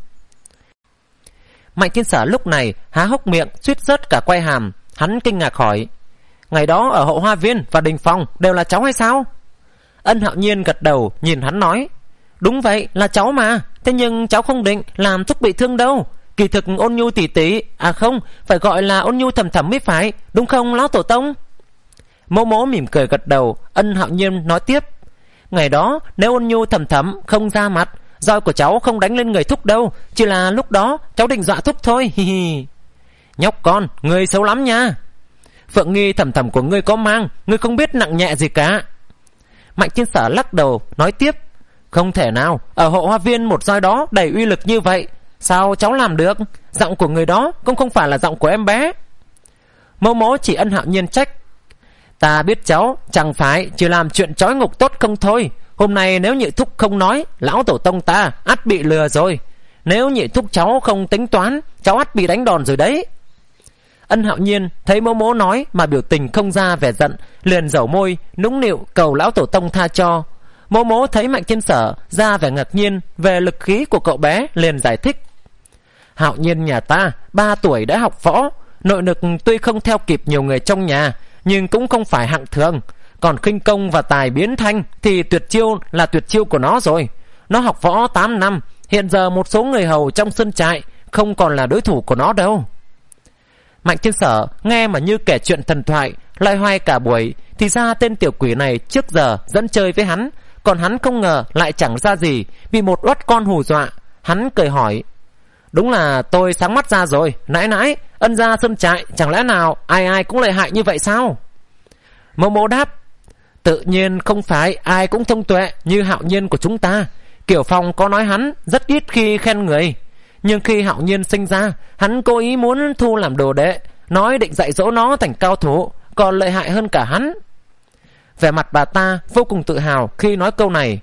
Mạnh Tiên Sở lúc này há hốc miệng, suýt rớt cả quai hàm. Hắn kinh ngạc hỏi: ngày đó ở Hậu Hoa Viên và Đình Phòng đều là cháu hay sao? Ân Hạo Nhiên gật đầu nhìn hắn nói: đúng vậy, là cháu mà. Thế nhưng cháu không định làm thúc bị thương đâu. Kỳ thực Ôn Nhu tỷ tỷ, à không, phải gọi là Ôn Nhu thầm thầm mới phải, đúng không lão tổ tông? Mẫu mẫu mỉm cười gật đầu. Ân Hạo Nhiên nói tiếp: ngày đó nếu Ôn Nhu thầm thầm không ra mặt, roi của cháu không đánh lên người thúc đâu, chỉ là lúc đó cháu định dọa thúc thôi. Hi hi. Nhóc con, ngươi xấu lắm nha. Phượng nghi thầm thầm của ngươi có mang, ngươi không biết nặng nhẹ gì cả. Mạnh Tiên Sở lắc đầu nói tiếp: không thể nào, ở Hậu Hoa Viên một roi đó đầy uy lực như vậy, sao cháu làm được? Giọng của người đó cũng không phải là giọng của em bé. Mẫu mẫu chỉ Ân Hạo Nhiên trách: ta biết cháu chẳng phải chỉ làm chuyện trói ngục tốt không thôi. Hôm nay nếu nhị thúc không nói, lão tổ tông ta ắt bị lừa rồi. Nếu nhị thúc cháu không tính toán, cháu ắt bị đánh đòn rồi đấy. Ân Hạo Nhiên thấy mẫu mẫu nói mà biểu tình không ra vẻ giận, liền dẩu môi nũng nịu cầu lão tổ tông tha cho. Mẫu mẫu thấy Mạnh Tiên Sở ra vẻ ngạc nhiên về lực khí của cậu bé, liền giải thích: Hạo Nhiên nhà ta ba tuổi đã học võ, nội lực tuy không theo kịp nhiều người trong nhà, nhưng cũng không phải hạng thường. Còn khinh công và tài biến thanh thì tuyệt chiêu là tuyệt chiêu của nó rồi. Nó học võ tám năm, hiện giờ một số người hầu trong sân trại không còn là đối thủ của nó đâu. Mạnh Tiên Sở nghe mà như kể chuyện thần thoại, loay hoay cả buổi. Thì ra tên tiểu quỷ này trước giờ dẫn chơi với hắn, còn hắn không ngờ lại chẳng ra gì, bị một oắt con hù dọa. Hắn cười hỏi: đúng là tôi sáng mắt ra rồi, nãy nãy Ân gia sân trại chẳng lẽ nào ai ai cũng lợi hại như vậy sao? Mẫu mẫu đáp: tự nhiên không phải ai cũng thông tuệ như Hạo Nhiên của chúng ta. Kiểu Phong có nói hắn rất ít khi khen người, nhưng khi Hạo Nhiên sinh ra, hắn cố ý muốn thu làm đồ đệ, nói định dạy dỗ nó thành cao thủ, còn lợi hại hơn cả hắn. Vẻ mặt bà ta vô cùng tự hào khi nói câu này.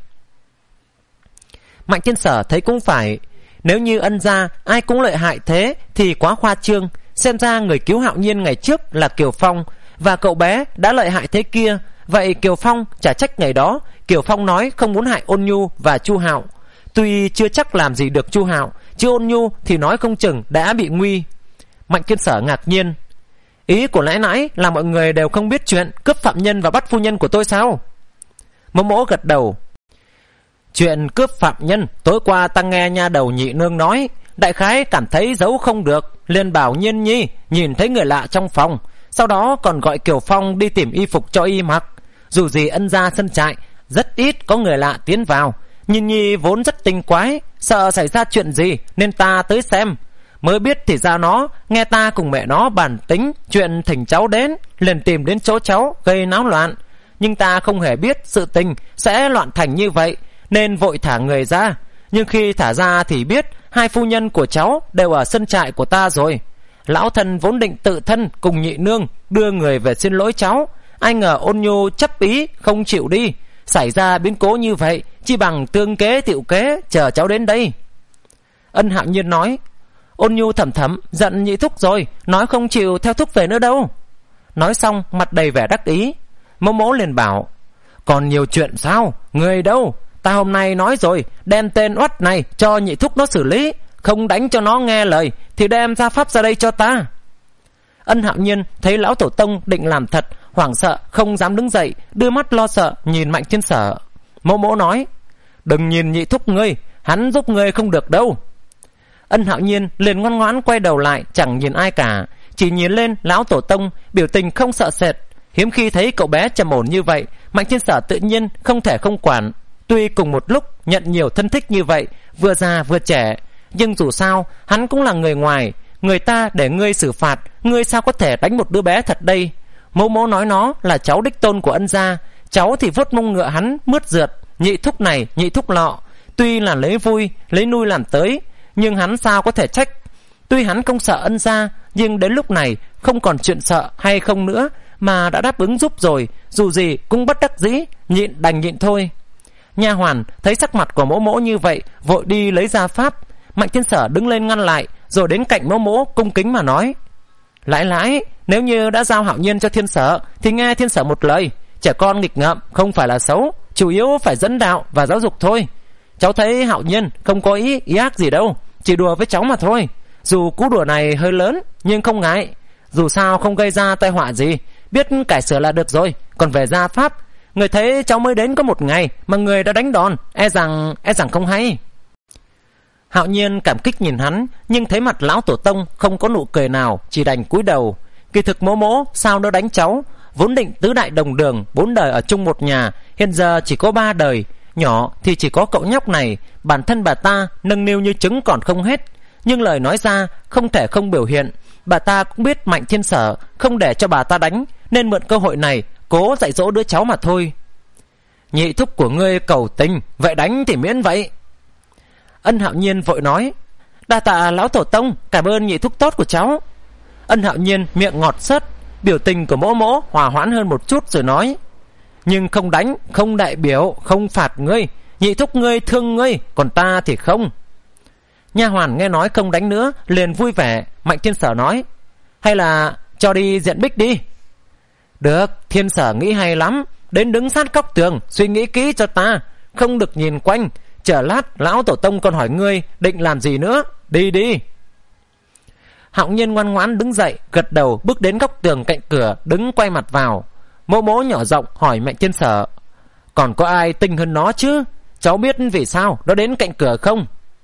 Mạnh Tiên Sở thấy cũng phải, nếu như Ân gia ai cũng lợi hại thế thì quá khoa trương. Xem ra người cứu Hạo Nhiên ngày trước là Kiều Phong, và cậu bé đã lợi hại thế kia. Vậy Kiều Phong chả trách ngày đó Kiều Phong nói không muốn hại Ôn Nhu và Chu Hạo. Tuy chưa chắc làm gì được Chu Hạo, chứ Ôn Nhu thì nói không chừng đã bị nguy. Mạnh Tiên Sở ngạc nhiên: ý của nãy nãy là mọi người đều không biết chuyện cướp phạm nhân và bắt phu nhân của tôi sao? Mẫu mẫu gật đầu: chuyện cướp phạm nhân tối qua ta nghe nha đầu nhị nương nói, đại khái cảm thấy giấu không được, liền bảo Nhiên Nhi nhìn thấy người lạ trong phòng, sau đó còn gọi Kiều Phong đi tìm y phục cho y mặc. Dù gì Ân gia sân trại rất ít có người lạ tiến vào, Nhiên Nhi vốn rất tinh quái, sợ xảy ra chuyện gì nên ta tới xem. Mới biết thì ra nó nghe ta cùng mẹ nó bàn tính chuyện thỉnh cháu đến, liền tìm đến chỗ cháu gây náo loạn. Nhưng ta không hề biết sự tình sẽ loạn thành như vậy, nên vội thả người ra. Nhưng khi thả ra thì biết hai phu nhân của cháu đều ở sân trại của ta rồi. Lão thân vốn định tự thân cùng nhị nương đưa người về xin lỗi cháu, ai ngờ Ôn Nhu chấp ý không chịu đi, xảy ra biến cố như vậy, chi bằng tương kế tiệu kế chờ cháu đến đây. Ân Hạo Nhiên nói: Ôn Nhu thầm thầm giận nhị thúc rồi, nói không chịu theo thúc về nữa đâu. Nói xong mặt đầy vẻ đắc ý. Mẫu mẫu liền bảo: còn nhiều chuyện sao? Người đâu? Ta hôm nay nói rồi, đem tên oắt này cho nhị thúc nó xử lý. không đánh cho nó nghe lời thì đem gia pháp ra đây cho ta. Ân Hạo Nhiên thấy lão tổ tông định làm thật, hoảng sợ không dám đứng dậy, đưa mắt lo sợ nhìn Mạnh Thiên Sở. Mỗ mỗ nói: đừng nhìn nhị thúc ngươi, hắn giúp ngươi không được đâu. Ân Hạo Nhiên liền ngoan ngoãn quay đầu lại, chẳng nhìn ai cả, chỉ nhìn lên lão tổ tông, biểu tình không sợ sệt. Hiếm khi thấy cậu bé trầm ổn như vậy, Mạnh Thiên Sở tự nhiên không thể không quản. Tuy cùng một lúc nhận nhiều thân thích như vậy, vừa già vừa trẻ, nhưng dù sao hắn cũng là người ngoài, người ta để ngươi xử phạt, ngươi sao có thể đánh một đứa bé thật đây. Mẫu mẫu nói nó là cháu đích tôn của Ân gia, cháu thì vuốt mông ngựa hắn mướt rượt, nhị thúc này nhị thúc lọ, tuy là lấy vui lấy nuôi làm tới, nhưng hắn sao có thể trách. Tuy hắn không sợ Ân gia, nhưng đến lúc này không còn chuyện sợ hay không nữa, mà đã đáp ứng giúp rồi, dù gì cũng bất đắc dĩ, nhịn đành nhịn thôi. Nha hoàn thấy sắc mặt của mẫu mẫu như vậy, vội đi lấy gia pháp. Mạnh Thiên Sở đứng lên ngăn lại, rồi đến cạnh mẫu mẫu cung kính mà nói: Lãi lãi, nếu như đã giao Hạo Nhiên cho Thiên Sở thì nghe Thiên Sở một lời. Trẻ con nghịch ngợm không phải là xấu, chủ yếu phải dẫn đạo và giáo dục thôi. Cháu thấy Hạo Nhiên không có ý ý ác gì đâu, chỉ đùa với cháu mà thôi. Dù cú đùa này hơi lớn nhưng không ngại, dù sao không gây ra tai họa gì, biết cải sửa là được rồi. Còn về gia pháp, người thấy cháu mới đến có một ngày mà người đã đánh đòn, e rằng e rằng không hay. Hạo Nhiên cảm kích nhìn hắn, nhưng thấy mặt lão tổ tông không có nụ cười nào, chỉ đành cúi đầu. Kỳ thực mỗ mỗ sao đỡ đánh cháu, vốn định tứ đại đồng đường, bốn đời ở chung một nhà, hiện giờ chỉ có ba đời, nhỏ thì chỉ có cậu nhóc này. Bản thân bà ta nâng niu như trứng còn không hết, nhưng lời nói ra không thể không biểu hiện. Bà ta cũng biết Mạnh Thiên Sở không để cho bà ta đánh, nên mượn cơ hội này cố dạy dỗ đứa cháu mà thôi. Nhị thúc của ngươi cầu tình, vậy đánh thì miễn vậy. Ân Hạo Nhiên vội nói: đa tạ lão tổ tông, cảm ơn nhị thúc tốt của cháu. Ân Hạo Nhiên miệng ngọt sớt, biểu tình của mỗ mỗ hòa hoãn hơn một chút rồi nói: nhưng không đánh không đại biểu không phạt ngươi, nhị thúc ngươi thương ngươi, còn ta thì không. Nha hoàn nghe nói không đánh nữa liền vui vẻ. Mạnh Thiên Sở nói: hay là cho đi diện bích đi. Được, Thiên Sở nghĩ hay lắm, đến đứng sát góc tường suy nghĩ kỹ cho ta, không được nhìn quanh. Chờ lát lão tổ tông còn hỏi ngươi định làm gì nữa, đi đi. Hạo Nhiên ngoan ngoãn đứng dậy, gật đầu bước đến góc tường cạnh cửa, đứng quay mặt vào. Mỗ mỗ nhỏ giọng hỏi Mạnh Thiên Sở: còn có ai tinh hơn nó chứ? Cháu biết vì sao nó đến cạnh cửa không?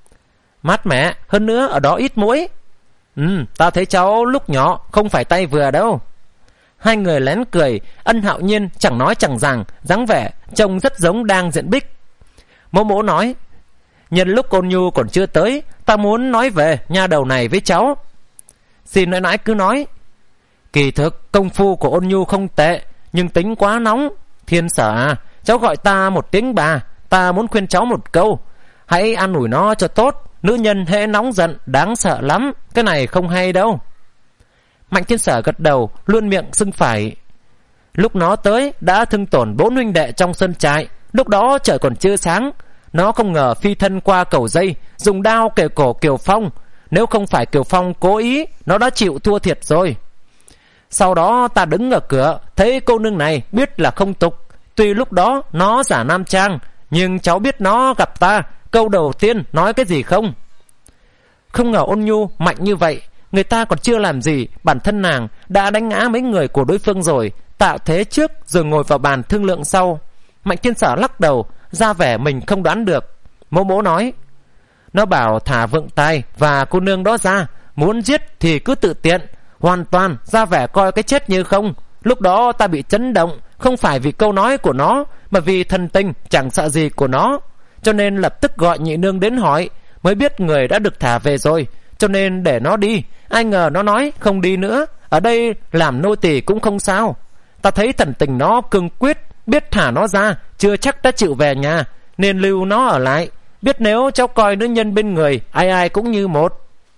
Mát mẻ, hơn nữa ở đó ít muỗi. Ừ, ta thấy cháu lúc nhỏ không phải tay vừa đâu. Hai người lén cười. Ân Hạo Nhiên chẳng nói chẳng rằng, dáng vẻ trông rất giống đang diện bích. Mẫu mẫu nói: nhân lúc Ôn Nhu còn chưa tới, ta muốn nói về nha đầu này với cháu. Xin nãi nãi cứ nói. Kỳ thực công phu của Ôn Nhu không tệ, nhưng tính quá nóng. Thiên Sở à, cháu gọi ta một tiếng bà, ta muốn khuyên cháu một câu: hãy an ủi nó cho tốt. Nữ nhân hễ nóng giận đáng sợ lắm, cái này không hay đâu. Mạnh Thiên Sở gật đầu, luôn miệng xưng phải. Lúc nó tới đã thương tổn bốn huynh đệ trong sân trại. Lúc đó trời còn chưa sáng, nó không ngờ phi thân qua cầu dây, dùng đao kề cổ Kiều Phong. Nếu không phải Kiều Phong cố ý, nó đã chịu thua thiệt rồi. Sau đó ta đứng ở cửa, thấy cô nương này biết là không tục. Tuy lúc đó nó giả nam trang, nhưng cháu biết nó gặp ta, câu đầu tiên nói cái gì không? Không ngờ Ôn Nhu mạnh như vậy, người ta còn chưa làm gì, bản thân nàng đã đánh ngã mấy người của đối phương rồi, tạo thế trước rồi ngồi vào bàn thương lượng sau. Mạnh Thiên Sở lắc đầu, ra vẻ mình không đoán được. Mẫu mẫu nói: nó bảo thả Vượng Tài và cô nương đó ra, muốn giết thì cứ tự tiện, hoàn toàn ra vẻ coi cái chết như không. Lúc đó ta bị chấn động, không phải vì câu nói của nó, mà vì thần tình chẳng sợ gì của nó, cho nên lập tức gọi nhị nương đến hỏi, mới biết người đã được thả về rồi, cho nên để nó đi. Ai ngờ nó nói không đi nữa, ở đây làm nô tỳ cũng không sao. Ta thấy thần tình nó cương quyết, biết thả nó ra chưa chắc đã chịu về nhà, nên lưu nó ở lại. Biết nếu cháu coi nữ nhân bên người ai ai cũng như một,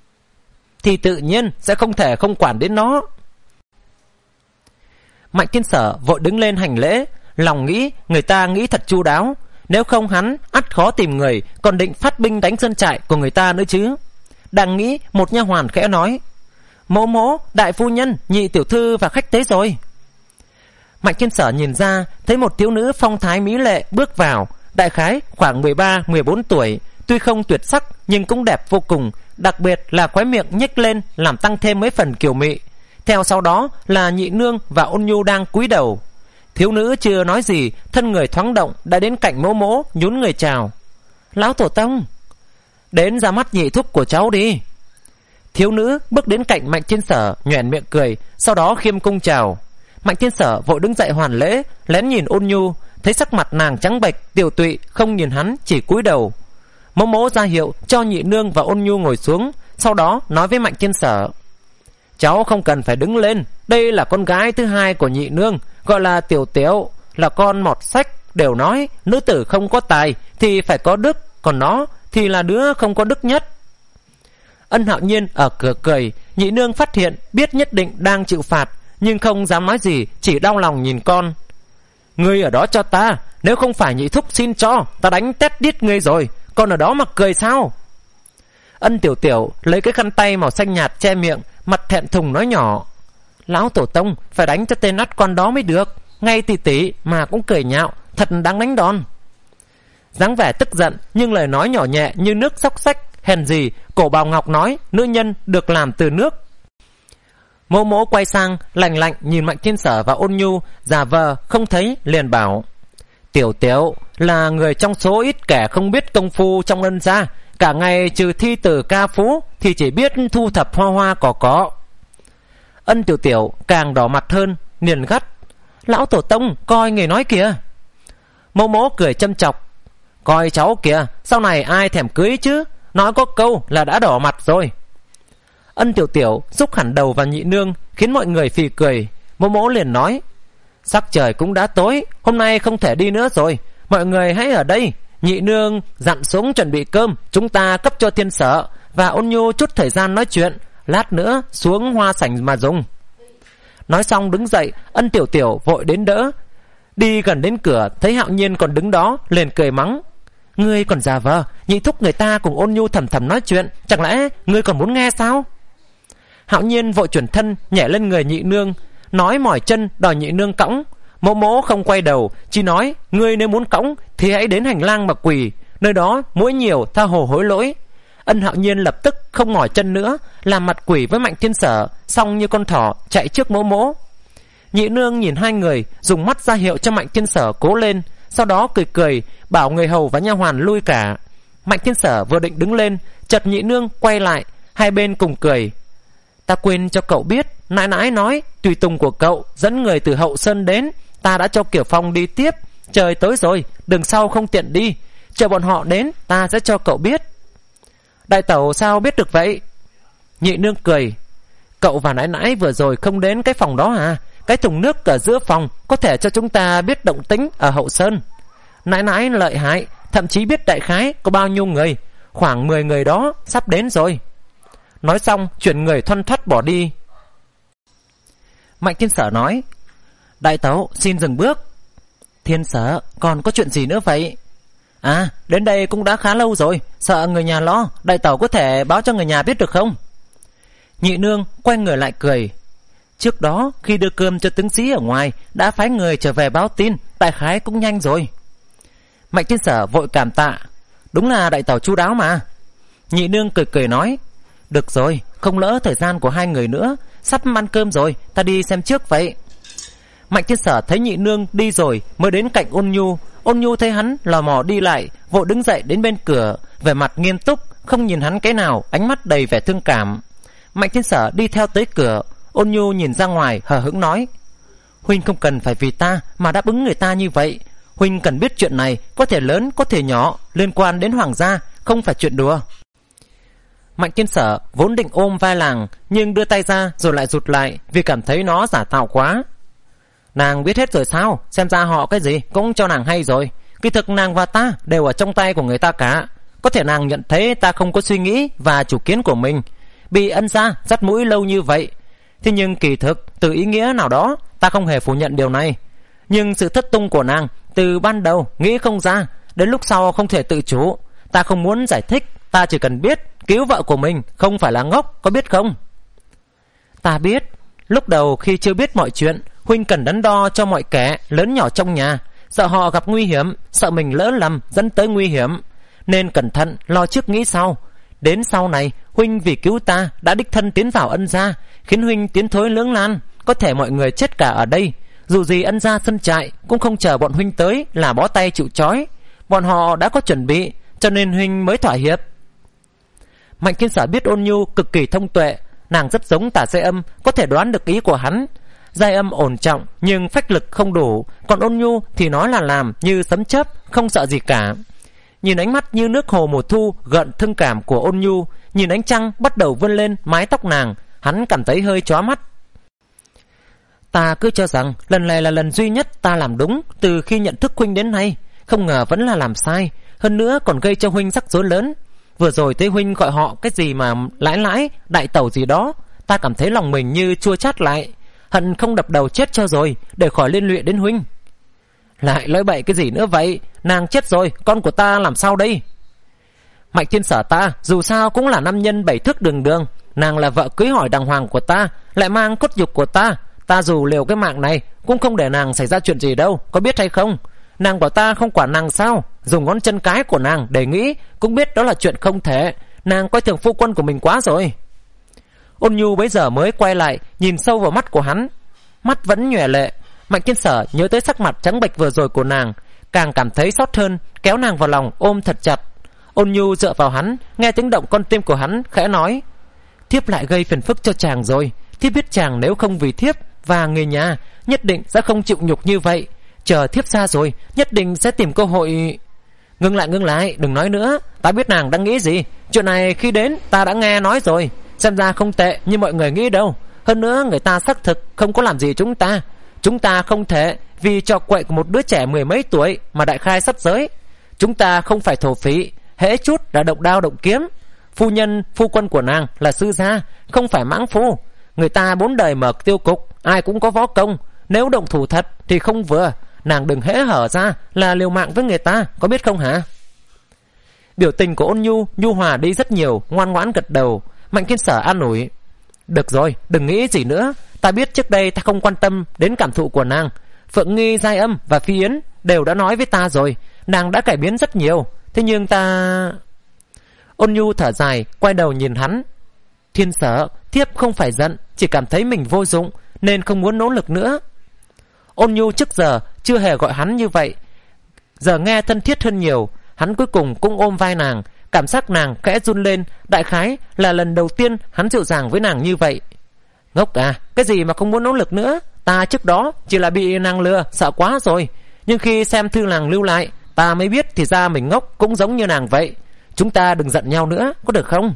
thì tự nhiên sẽ không thể không quản đến nó. Mạnh Thiên Sở vội đứng lên hành lễ, lòng nghĩ người ta nghĩ thật chu đáo, nếu không hắn ắt khó tìm người còn định phát binh đánh sơn trại của người ta nữa chứ. Đang nghĩ, một nha hoàn khẽ nói: mỗ mỗ, đại phu nhân, nhị tiểu thư và khách tới rồi. Mạnh Thiên Sở nhìn ra, thấy một thiếu nữ phong thái mỹ lệ bước vào, đại khái khoảng mười ba mười bốn tuổi, tuy không tuyệt sắc nhưng cũng đẹp vô cùng, đặc biệt là khóe miệng nhếch lên làm tăng thêm mấy phần kiều mị. Theo sau đó là Nhị Nương và Ôn Nhu đang cúi đầu. Thiếu nữ chưa nói gì, thân người thoáng động đã đến cạnh Mỗ Mỗ, nhún người chào. Lão tổ tông, đến ra mắt nhị thúc của cháu đi. Thiếu nữ bước đến cạnh Mạnh Thiên Sở, nhoẻn miệng cười, sau đó khiêm cung chào. Mạnh Thiên Sở vội đứng dậy hoàn lễ, lén nhìn Ôn Nhu, thấy sắc mặt nàng trắng bệch, tiều tụy, không nhìn hắn, chỉ cúi đầu. Mỗ Mỗ ra hiệu cho Nhị Nương và Ôn Nhu ngồi xuống, sau đó nói với Mạnh Thiên Sở: cháu không cần phải đứng lên, đây là con gái thứ hai của Nhị Nương, gọi là Tiểu Tiểu, là con mọt sách. Đều nói nữ tử không có tài thì phải có đức, còn nó thì là đứa không có đức nhất. Ân Hạo Nhiên ở cửa cười. Nhị Nương phát hiện biết nhất định đang chịu phạt, nhưng không dám nói gì, chỉ đau lòng nhìn con. Ngươi ở đó cho ta, nếu không phải nhị thúc xin cho, ta đánh tét đít ngươi rồi, còn ở đó mà cười sao? Ân Tiểu Tiểu lấy cái khăn tay màu xanh nhạt che miệng, mặt thẹn thùng nói nhỏ: lão tổ tông phải đánh cho tên ắt con đó mới được, ngay tỷ tỷ mà cũng cười nhạo, thật đáng đánh đòn. Dáng vẻ tức giận nhưng lời nói nhỏ nhẹ như nước xóc xách. Hèn gì Cổ Bào Ngọc nói nữ nhân được làm từ nước. Mỗ Mỗ quay sang lạnh lạnh nhìn Mạnh Thiên Sở và Ôn Nhu, giả vờ không thấy liền bảo: Tiểu Tiểu là người trong số ít kẻ không biết công phu trong Ân gia, cả ngày trừ thi tử ca phú thì chỉ biết thu thập hoa hoa cỏ cỏ. Ân Tiểu Tiểu càng đỏ mặt hơn, liền gắt: lão tổ tông coi người nói kìa. Mỗ Mỗ cười châm chọc: coi cháu kìa, sau này ai thèm cưới chứ, nói có câu là đã đỏ mặt rồi. Ân Tiểu Tiểu xúc hẳn đầu vào Nhị Nương, khiến mọi người phì cười. Mỗ Mỗ liền nói: sắc trời cũng đã tối, hôm nay không thể đi nữa rồi, mọi người hãy ở đây. Nhị Nương dặn xuống chuẩn bị cơm, chúng ta cấp cho Thiên Sở và Ôn Nhu chút thời gian nói chuyện, lát nữa xuống hoa sảnh mà dùng. Nói xong đứng dậy. Ân Tiểu Tiểu vội đến đỡ. Đi gần đến cửa thấy Hạo Nhiên còn đứng đó, liền cười mắng: ngươi còn già vờ, nhị thúc người ta cùng Ôn Nhu thầm thầm nói chuyện, chẳng lẽ ngươi còn muốn nghe sao? Hạo Nhiên vội chuyển thân nhảy lên người Nhị Nương, nói mỏi chân đòi Nhị Nương cõng. Mỗ Mỗ không quay đầu, chỉ nói: ngươi nếu muốn cõng thì hãy đến hành lang mà quỳ, nơi đó muỗi nhiều tha hồ hối lỗi. Ân Hạo Nhiên lập tức không mỏi chân nữa, làm mặt quỷ với Mạnh Thiên Sở, xong như con thỏ chạy trước Mỗ Mỗ. Nhị Nương nhìn hai người, dùng mắt ra hiệu cho Mạnh Thiên Sở cố lên, sau đó cười cười bảo người hầu và nha hoàn lui cả. Mạnh Thiên Sở vừa định đứng lên, chợt Nhị Nương quay lại, hai bên cùng cười: ta quên cho cậu biết, nãi nãi nói tùy tùng của cậu dẫn người từ Hậu Sơn đến, ta đã cho Kiểu Phong đi tiếp. Trời tối rồi, đường sau không tiện đi, chờ bọn họ đến ta sẽ cho cậu biết. Đại tẩu sao biết được vậy? Nhị Nương cười: cậu và nãi nãi vừa rồi không đến cái phòng đó à? Cái thùng nước ở giữa phòng có thể cho chúng ta biết động tĩnh ở Hậu Sơn. Nãi nãi lợi hại, thậm chí biết đại khái có bao nhiêu người, khoảng mười người đó sắp đến rồi. Nói xong chuyển người thoăn thoắt bỏ đi. Mạnh Thiên Sở nói: đại tẩu xin dừng bước. Thiên Sở còn có chuyện gì nữa vậy? À, đến đây cũng đã khá lâu rồi, sợ người nhà lo, đại tẩu có thể báo cho người nhà biết được không? Nhị Nương quay người lại cười: trước đó khi đưa cơm cho tướng sĩ ở ngoài đã phái người trở về báo tin, đại khái cũng nhanh rồi. Mạnh Thiên Sở vội cảm tạ: đúng là đại tẩu chu đáo mà. Nhị Nương cười cười nói: được rồi, không lỡ thời gian của hai người nữa, sắp ăn cơm rồi, ta đi xem trước vậy. Mạnh Thiên Sở thấy Nhị Nương đi rồi mới đến cạnh Ôn Nhu. Ôn Nhu thấy hắn lò mò đi lại, vội đứng dậy đến bên cửa, vẻ mặt nghiêm túc, không nhìn hắn cái nào, ánh mắt đầy vẻ thương cảm. Mạnh Thiên Sở đi theo tới cửa. Ôn Nhu nhìn ra ngoài hờ hững nói: huynh không cần phải vì ta mà đáp ứng người ta như vậy. Huynh cần biết chuyện này có thể lớn có thể nhỏ, liên quan đến hoàng gia, không phải chuyện đùa. Mạnh Thiên Sở vốn định ôm vai làng, nhưng đưa tay ra rồi lại rụt lại vì cảm thấy nó giả tạo quá. Nàng biết hết rồi sao? Xem ra họ cái gì cũng cho nàng hay rồi. Kỳ thực nàng và ta đều ở trong tay của người ta cả. Có thể nàng nhận thấy ta không có suy nghĩ và chủ kiến của mình, bị Ân gia dắt mũi lâu như vậy. Thế nhưng kỳ thực từ ý nghĩa nào đó ta không hề phủ nhận điều này. Nhưng sự thất tung của nàng từ ban đầu nghĩ không ra, đến lúc sau không thể tự chủ. Ta không muốn giải thích, ta chỉ cần biết cứu vợ của mình không phải là ngốc, có biết không? Ta biết, lúc đầu khi chưa biết mọi chuyện, huynh cần đắn đo cho mọi kẻ lớn nhỏ trong nhà, sợ họ gặp nguy hiểm, sợ mình lỡ lầm dẫn tới nguy hiểm, nên cẩn thận lo trước nghĩ sau. Đến sau này huynh vì cứu ta đã đích thân tiến vào ân gia, khiến huynh tiến thối lưỡng lan, có thể mọi người chết cả ở đây. Dù gì ân gia sân trại cũng không chờ bọn huynh tới là bó tay chịu trói. Bọn họ đã có chuẩn bị, cho nên huynh mới thỏa hiệp. Mạnh Thiên Sở biết Ôn Nhu cực kỳ thông tuệ, nàng rất giống Tả Giai Âm, có thể đoán được ý của hắn. Giai Âm ổn trọng nhưng phách lực không đủ, còn Ôn Nhu thì nói là làm như sấm chớp, không sợ gì cả. Nhìn ánh mắt như nước hồ mùa thu gợn thương cảm của Ôn Nhu, nhìn ánh trăng bắt đầu vươn lên mái tóc nàng, hắn cảm thấy hơi chóa mắt. Ta cứ cho rằng lần này là lần duy nhất ta làm đúng từ khi nhận thức huynh đến nay, không ngờ vẫn là làm sai, hơn nữa còn gây cho huynh rắc rối lớn. Vừa rồi thấy huynh gọi họ cái gì mà lãi lãi, đại tẩu gì đó, ta cảm thấy lòng mình như chua chát lại, hận không đập đầu chết cho rồi để khỏi liên lụy đến huynh. Lại nói bậy cái gì nữa vậy? Nàng chết rồi, con của ta làm sao đây? Mạnh Thiên Sở ta dù sao cũng là nam nhân bảy thước đường đường, nàng là vợ cưới hỏi đàng hoàng của ta, lại mang cốt nhục của ta, ta dù liều cái mạng này cũng không để nàng xảy ra chuyện gì đâu, có biết hay không? Nàng bảo ta không quản nàng sao? Dùng ngón chân cái của nàng để nghĩ cũng biết đó là chuyện không thể. Nàng coi thường phu quân của mình quá rồi. Ôn Nhu bấy giờ mới quay lại, nhìn sâu vào mắt của hắn, mắt vẫn nhòe lệ. Mạnh Thiên Sở nhớ tới sắc mặt trắng bệch vừa rồi của nàng, càng cảm thấy xót hơn, kéo nàng vào lòng ôm thật chặt. Ôn Nhu dựa vào hắn, nghe tiếng động con tim của hắn, khẽ nói: thiếp lại gây phiền phức cho chàng rồi. Thiếp biết chàng nếu không vì thiếp và người nhà nhất định sẽ không chịu nhục như vậy. Chờ thiếp xa rồi nhất định sẽ tìm cơ hội. Ngưng lại ngưng lại, đừng nói nữa, ta biết nàng đang nghĩ gì. Chuyện này khi đến ta đã nghe nói rồi, xem ra không tệ như mọi người nghĩ đâu. Hơn nữa người ta xác thực không có làm gì chúng ta. Chúng ta không thể vì trò quậy của một đứa trẻ mười mấy tuổi mà đại khai sát giới. Chúng ta không phải thổ phỉ, hễ chút đã động đao động kiếm. Phu nhân, phu quân của nàng là sư gia, không phải mãng phu. Người ta bốn đời mở tiêu cục, ai cũng có võ công, nếu động thủ thật thì không vừa. Nàng đừng hễ hở ra là liều mạng với người ta, có biết không hả? Biểu tình của Ôn Nhu nhu hòa đi rất nhiều, ngoan ngoãn gật đầu. Mạnh Thiên Sở an ủi: được rồi, đừng nghĩ gì nữa. Ta biết trước đây ta không quan tâm đến cảm thụ của nàng. Phượng Nghi, Giai Âm và Phi Yến đều đã nói với ta rồi, nàng đã cải biến rất nhiều. Thế nhưng ta... Ôn Nhu thở dài, quay đầu nhìn hắn. Thiên Sở, thiếp không phải giận, chỉ cảm thấy mình vô dụng nên không muốn nỗ lực nữa. Ôn Nhu trước giờ chưa hề gọi hắn như vậy, giờ nghe thân thiết hơn nhiều. Hắn cuối cùng cũng ôm vai nàng, cảm giác nàng khẽ run lên. Đại khái là lần đầu tiên hắn dịu dàng với nàng như vậy. Ngốc à, cái gì mà không muốn nỗ lực nữa? Ta trước đó chỉ là bị nàng lừa, sợ quá rồi. Nhưng khi xem thư nàng lưu lại, ta mới biết thì ra mình ngốc cũng giống như nàng vậy. Chúng ta đừng giận nhau nữa, có được không?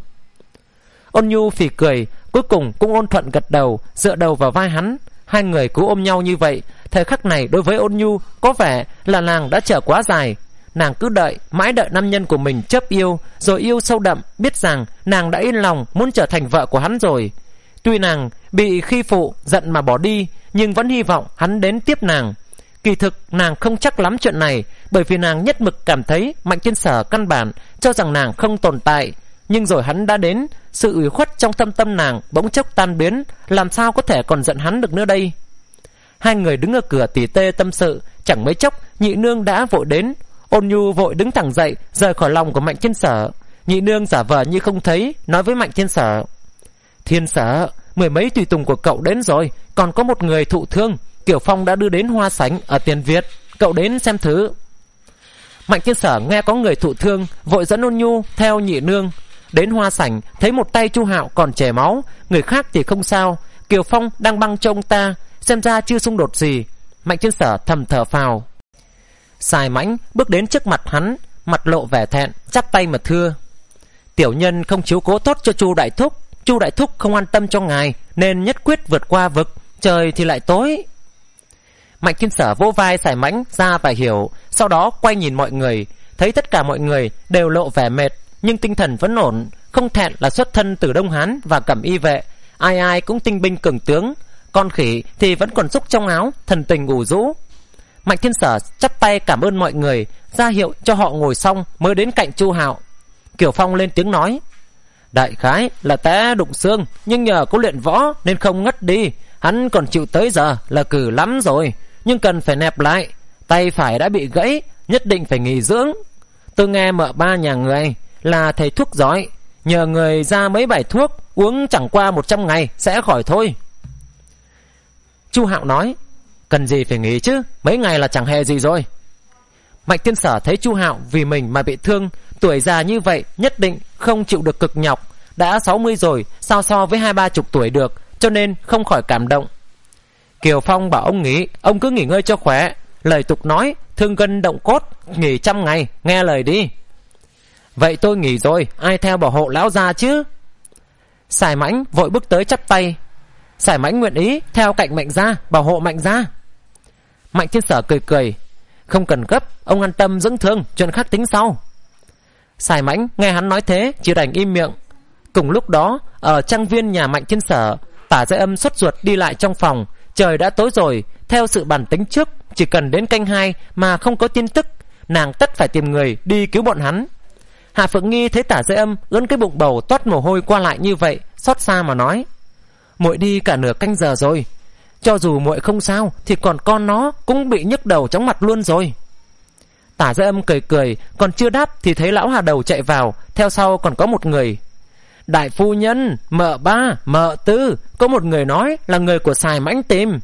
Ôn Nhu phì cười, cuối cùng cũng ôn thuận gật đầu, dựa đầu vào vai hắn. Hai người cứ ôm nhau như vậy. Thời khắc này đối với Ôn Nhu có vẻ là nàng đã chờ quá dài. Nàng cứ đợi, mãi đợi nam nhân của mình chớp yêu, rồi yêu sâu đậm, biết rằng nàng đã yên lòng muốn trở thành vợ của hắn rồi. Tuy nàng bị khi phụ giận mà bỏ đi, nhưng vẫn hy vọng hắn đến tiếp nàng. Kỳ thực nàng không chắc lắm chuyện này, bởi vì nàng nhất mực cảm thấy Mạnh Thiên Sở căn bản cho rằng nàng không tồn tại. Nhưng rồi hắn đã đến, sự ủy khuất trong tâm tâm nàng bỗng chốc tan biến, làm sao có thể còn giận hắn được nữa đây. Hai người đứng ở cửa tỉ tê tâm sự, chẳng mấy chốc nhị nương đã vội đến. Ôn Nhu vội đứng thẳng dậy, rời khỏi lòng của Mạnh Thiên Sở. Nhị nương giả vờ như không thấy, nói với Mạnh Thiên Sở: Thiên Sở, mười mấy tùy tùng của cậu đến rồi, còn có một người thụ thương. Kiều Phong đã đưa đến hoa sảnh ở Tiền Việt, cậu đến xem thử. Mạnh Thiên Sở nghe có người thụ thương, vội dẫn Ôn Nhu theo nhị nương đến hoa sảnh. Thấy một tay Chu Hạo còn chảy máu, người khác thì không sao. Kiều Phong đang băng cho ông ta, xem ra chưa xung đột gì. Mạnh Thiên Sở thầm thở phào. Sài Mãnh bước đến trước mặt hắn, mặt lộ vẻ thẹn, chắp tay mà thưa: tiểu nhân không chiếu cố tốt cho Chu đại thúc. Chu đại thúc không an tâm cho ngài, nên nhất quyết vượt qua vực, trời thì lại tối. Mạnh Thiên Sở vỗ vai Sài Mãnh ra và hiểu, sau đó quay nhìn mọi người, thấy tất cả mọi người đều lộ vẻ mệt, nhưng tinh thần vẫn ổn. Không thẹn là xuất thân từ Đông Hán và Cẩm Y vệ, ai ai cũng tinh binh cường tướng. Con khỉ thì vẫn còn xúc trong áo, thần tình ủ rũ. Mạnh Thiên Sở chắp tay cảm ơn mọi người, ra hiệu cho họ ngồi xong mới đến cạnh Chu Hạo. Kiều Phong lên tiếng nói: đại khái là té đụng xương, nhưng nhờ có luyện võ nên không ngất đi. Hắn còn chịu tới giờ là cừ lắm rồi, nhưng cần phải nẹp lại. Tay phải đã bị gãy, nhất định phải nghỉ dưỡng. Tôi nghe mợ ba nhà người là thầy thuốc giỏi, nhờ người ra mấy bài thuốc, uống chẳng qua một trăm ngày sẽ khỏi thôi. Chu Hạo nói, cần gì phải nghỉ chứ, mấy ngày là chẳng hề gì rồi. Mạnh Thiên Sở thấy Chu Hạo vì mình mà bị thương, tuổi già như vậy nhất định không chịu được cực nhọc, đã sáu mươi rồi, sao so với hai ba chục tuổi được, cho nên không khỏi cảm động. Kiều Phong bảo ông nghỉ, ông cứ nghỉ ngơi cho khỏe. Lời tục nói, thương gân động cốt, nghỉ trăm ngày, nghe lời đi. Vậy tôi nghỉ rồi, ai theo bảo hộ lão gia chứ? Sài Mãnh vội bước tới chắp tay. Sài Mãnh nguyện ý theo cạnh Mạnh gia, bảo hộ Mạnh gia. Mạnh Thiên Sở cười cười, không cần gấp, ông an tâm dưỡng thương, chuyện khác tính sau. Sài Mãnh nghe hắn nói thế, chỉ đành im miệng. Cùng lúc đó, ở trang viên nhà Mạnh Thiên Sở, Tả Giai Âm sốt ruột đi lại trong phòng. Trời đã tối rồi, theo sự bản tính trước, chỉ cần đến canh hai mà không có tin tức, nàng tất phải tìm người đi cứu bọn hắn. Hạ Phượng Nghi thấy Tả Giai Âm ưỡn cái bụng bầu toát mồ hôi qua lại như vậy, xót xa mà nói, muội đi cả nửa canh giờ rồi, cho dù muội không sao thì còn con nó cũng bị nhức đầu chóng mặt luôn rồi. Tả Giai Âm cười cười, còn chưa đáp thì thấy lão Hà Đầu chạy vào, theo sau còn có một người. Đại phu nhân, mợ ba, mợ tư, có một người nói là người của Sài Mãnh tìm.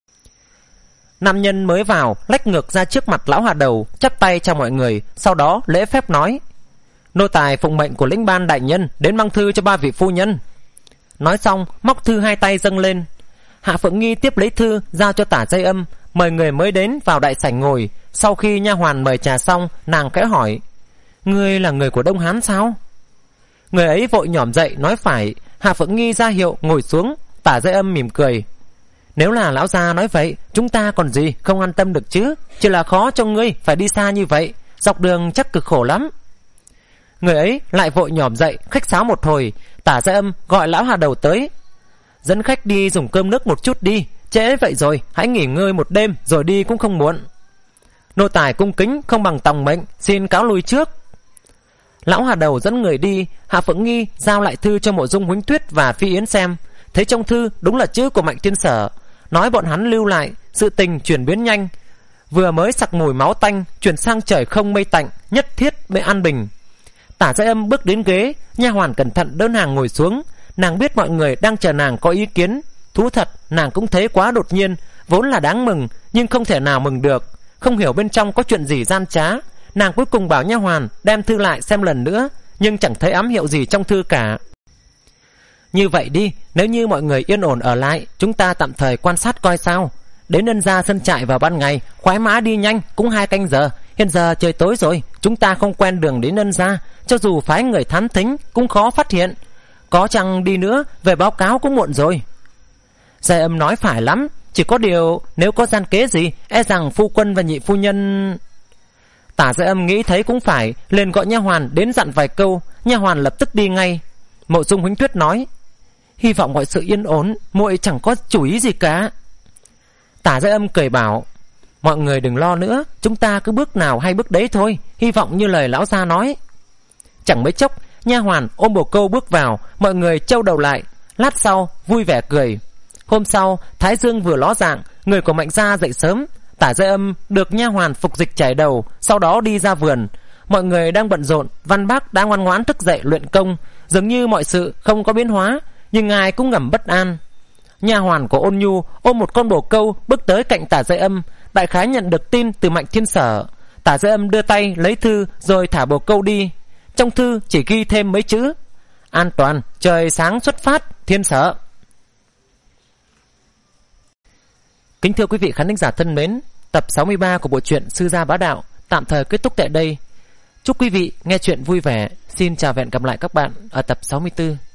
Nam nhân mới vào lách ngược ra trước mặt lão Hà Đầu, chắp tay cho mọi người, sau đó lễ phép nói, nô tài phụng mệnh của lĩnh ban đại nhân đến mang thư cho ba vị phu nhân. Nói xong móc thư hai tay dâng lên. Hạ Phượng Nghi tiếp lấy thư giao cho Tả Giai Âm, mời người mới đến vào đại sảnh ngồi. Sau khi nha hoàn mời trà xong, nàng khẽ hỏi, ngươi là người của Đông Hán sao? Người ấy vội nhỏm dậy nói phải. Hạ Phượng Nghi ra hiệu ngồi xuống. Tả Giai Âm mỉm cười, nếu là lão gia nói vậy, chúng ta còn gì không an tâm được chứ, chỉ là khó cho ngươi phải đi xa như vậy, dọc đường chắc cực khổ lắm. Người ấy lại vội nhỏm dậy khách sáo một hồi. Tả Giai Âm gọi lão Hà Đầu tới, dẫn khách đi dùng cơm nước một chút đi, trễ vậy rồi, hãy nghỉ ngơi một đêm rồi đi cũng không muộn. Nô tài cung kính không bằng tòng mệnh, xin cáo lui trước. Lão Hà Đầu dẫn người đi. Hạ Phượng Nghi giao lại thư cho Mộ Dung Huỳnh Tuyết và Phi Yến xem. Thấy trong thư đúng là chữ của Mạnh Thiên Sở, nói bọn hắn lưu lại, sự tình chuyển biến nhanh, vừa mới sặc mùi máu tanh chuyển sang trời không mây tạnh, nhất thiết mới an bình. Tả Giai Âm bước đến ghế, nha hoàn cẩn thận đơn hàng ngồi xuống. Nàng biết mọi người đang chờ nàng có ý kiến. Thú thật nàng cũng thấy quá đột nhiên, vốn là đáng mừng nhưng không thể nào mừng được, không hiểu bên trong có chuyện gì gian trá. Nàng cuối cùng bảo nha hoàn đem thư lại xem lần nữa, nhưng chẳng thấy ám hiệu gì trong thư cả. Như vậy đi, nếu như mọi người yên ổn ở lại, chúng ta tạm thời quan sát coi sao. Đến Ân Gia sân trại vào ban ngày, khoái mã đi nhanh cũng hai canh giờ. Hiện giờ trời tối rồi, chúng ta không quen đường đến Ân Gia, cho dù phái người thám thính cũng khó phát hiện. Có chăng đi nữa, về báo cáo cũng muộn rồi. Giai Âm nói phải lắm, chỉ có điều nếu có gian kế gì, e rằng phu quân và nhị phu nhân... Tả Giai Âm nghĩ thấy cũng phải, liền gọi nha hoàn đến dặn vài câu. Nha hoàn lập tức đi ngay. Mộ Dung Huỳnh Tuyết nói, hy vọng mọi sự yên ổn, muội chẳng có chủ ý gì cả. Tả Giai Âm cười bảo, mọi người đừng lo nữa, chúng ta cứ bước nào hay bước đấy thôi, hy vọng như lời lão gia nói. Chẳng mấy chốc, nha hoàn ôm bồ câu bước vào, mọi người trâu đầu lại. Lát sau vui vẻ cười. Hôm sau, thái dương vừa ló dạng, người của Mạnh gia dậy sớm. Tả Giai Âm được nha hoàn phục dịch chải đầu, sau đó đi ra vườn. Mọi người đang bận rộn, Văn Bác đã ngoan ngoãn thức dậy luyện công, dường như mọi sự không có biến hóa, nhưng ai cũng ngầm bất an. Nha hoàn của Ôn Nhu ôm một con bồ câu bước tới cạnh Tả Giai Âm, đại khái nhận được tin từ Mạnh Thiên Sở. Tả Giai Âm đưa tay lấy thư rồi thả bồ câu đi. Trong thư chỉ ghi thêm mấy chữ, an toàn, trời sáng xuất phát, Thiên Sở. Kính thưa quý vị khán thính giả thân mến, tập sáu mươi ba của bộ truyện Sư Gia Bá Đạo tạm thời kết thúc tại đây. Chúc quý vị nghe chuyện vui vẻ. Xin chào và hẹn gặp lại các bạn ở tập sáu mươi tư.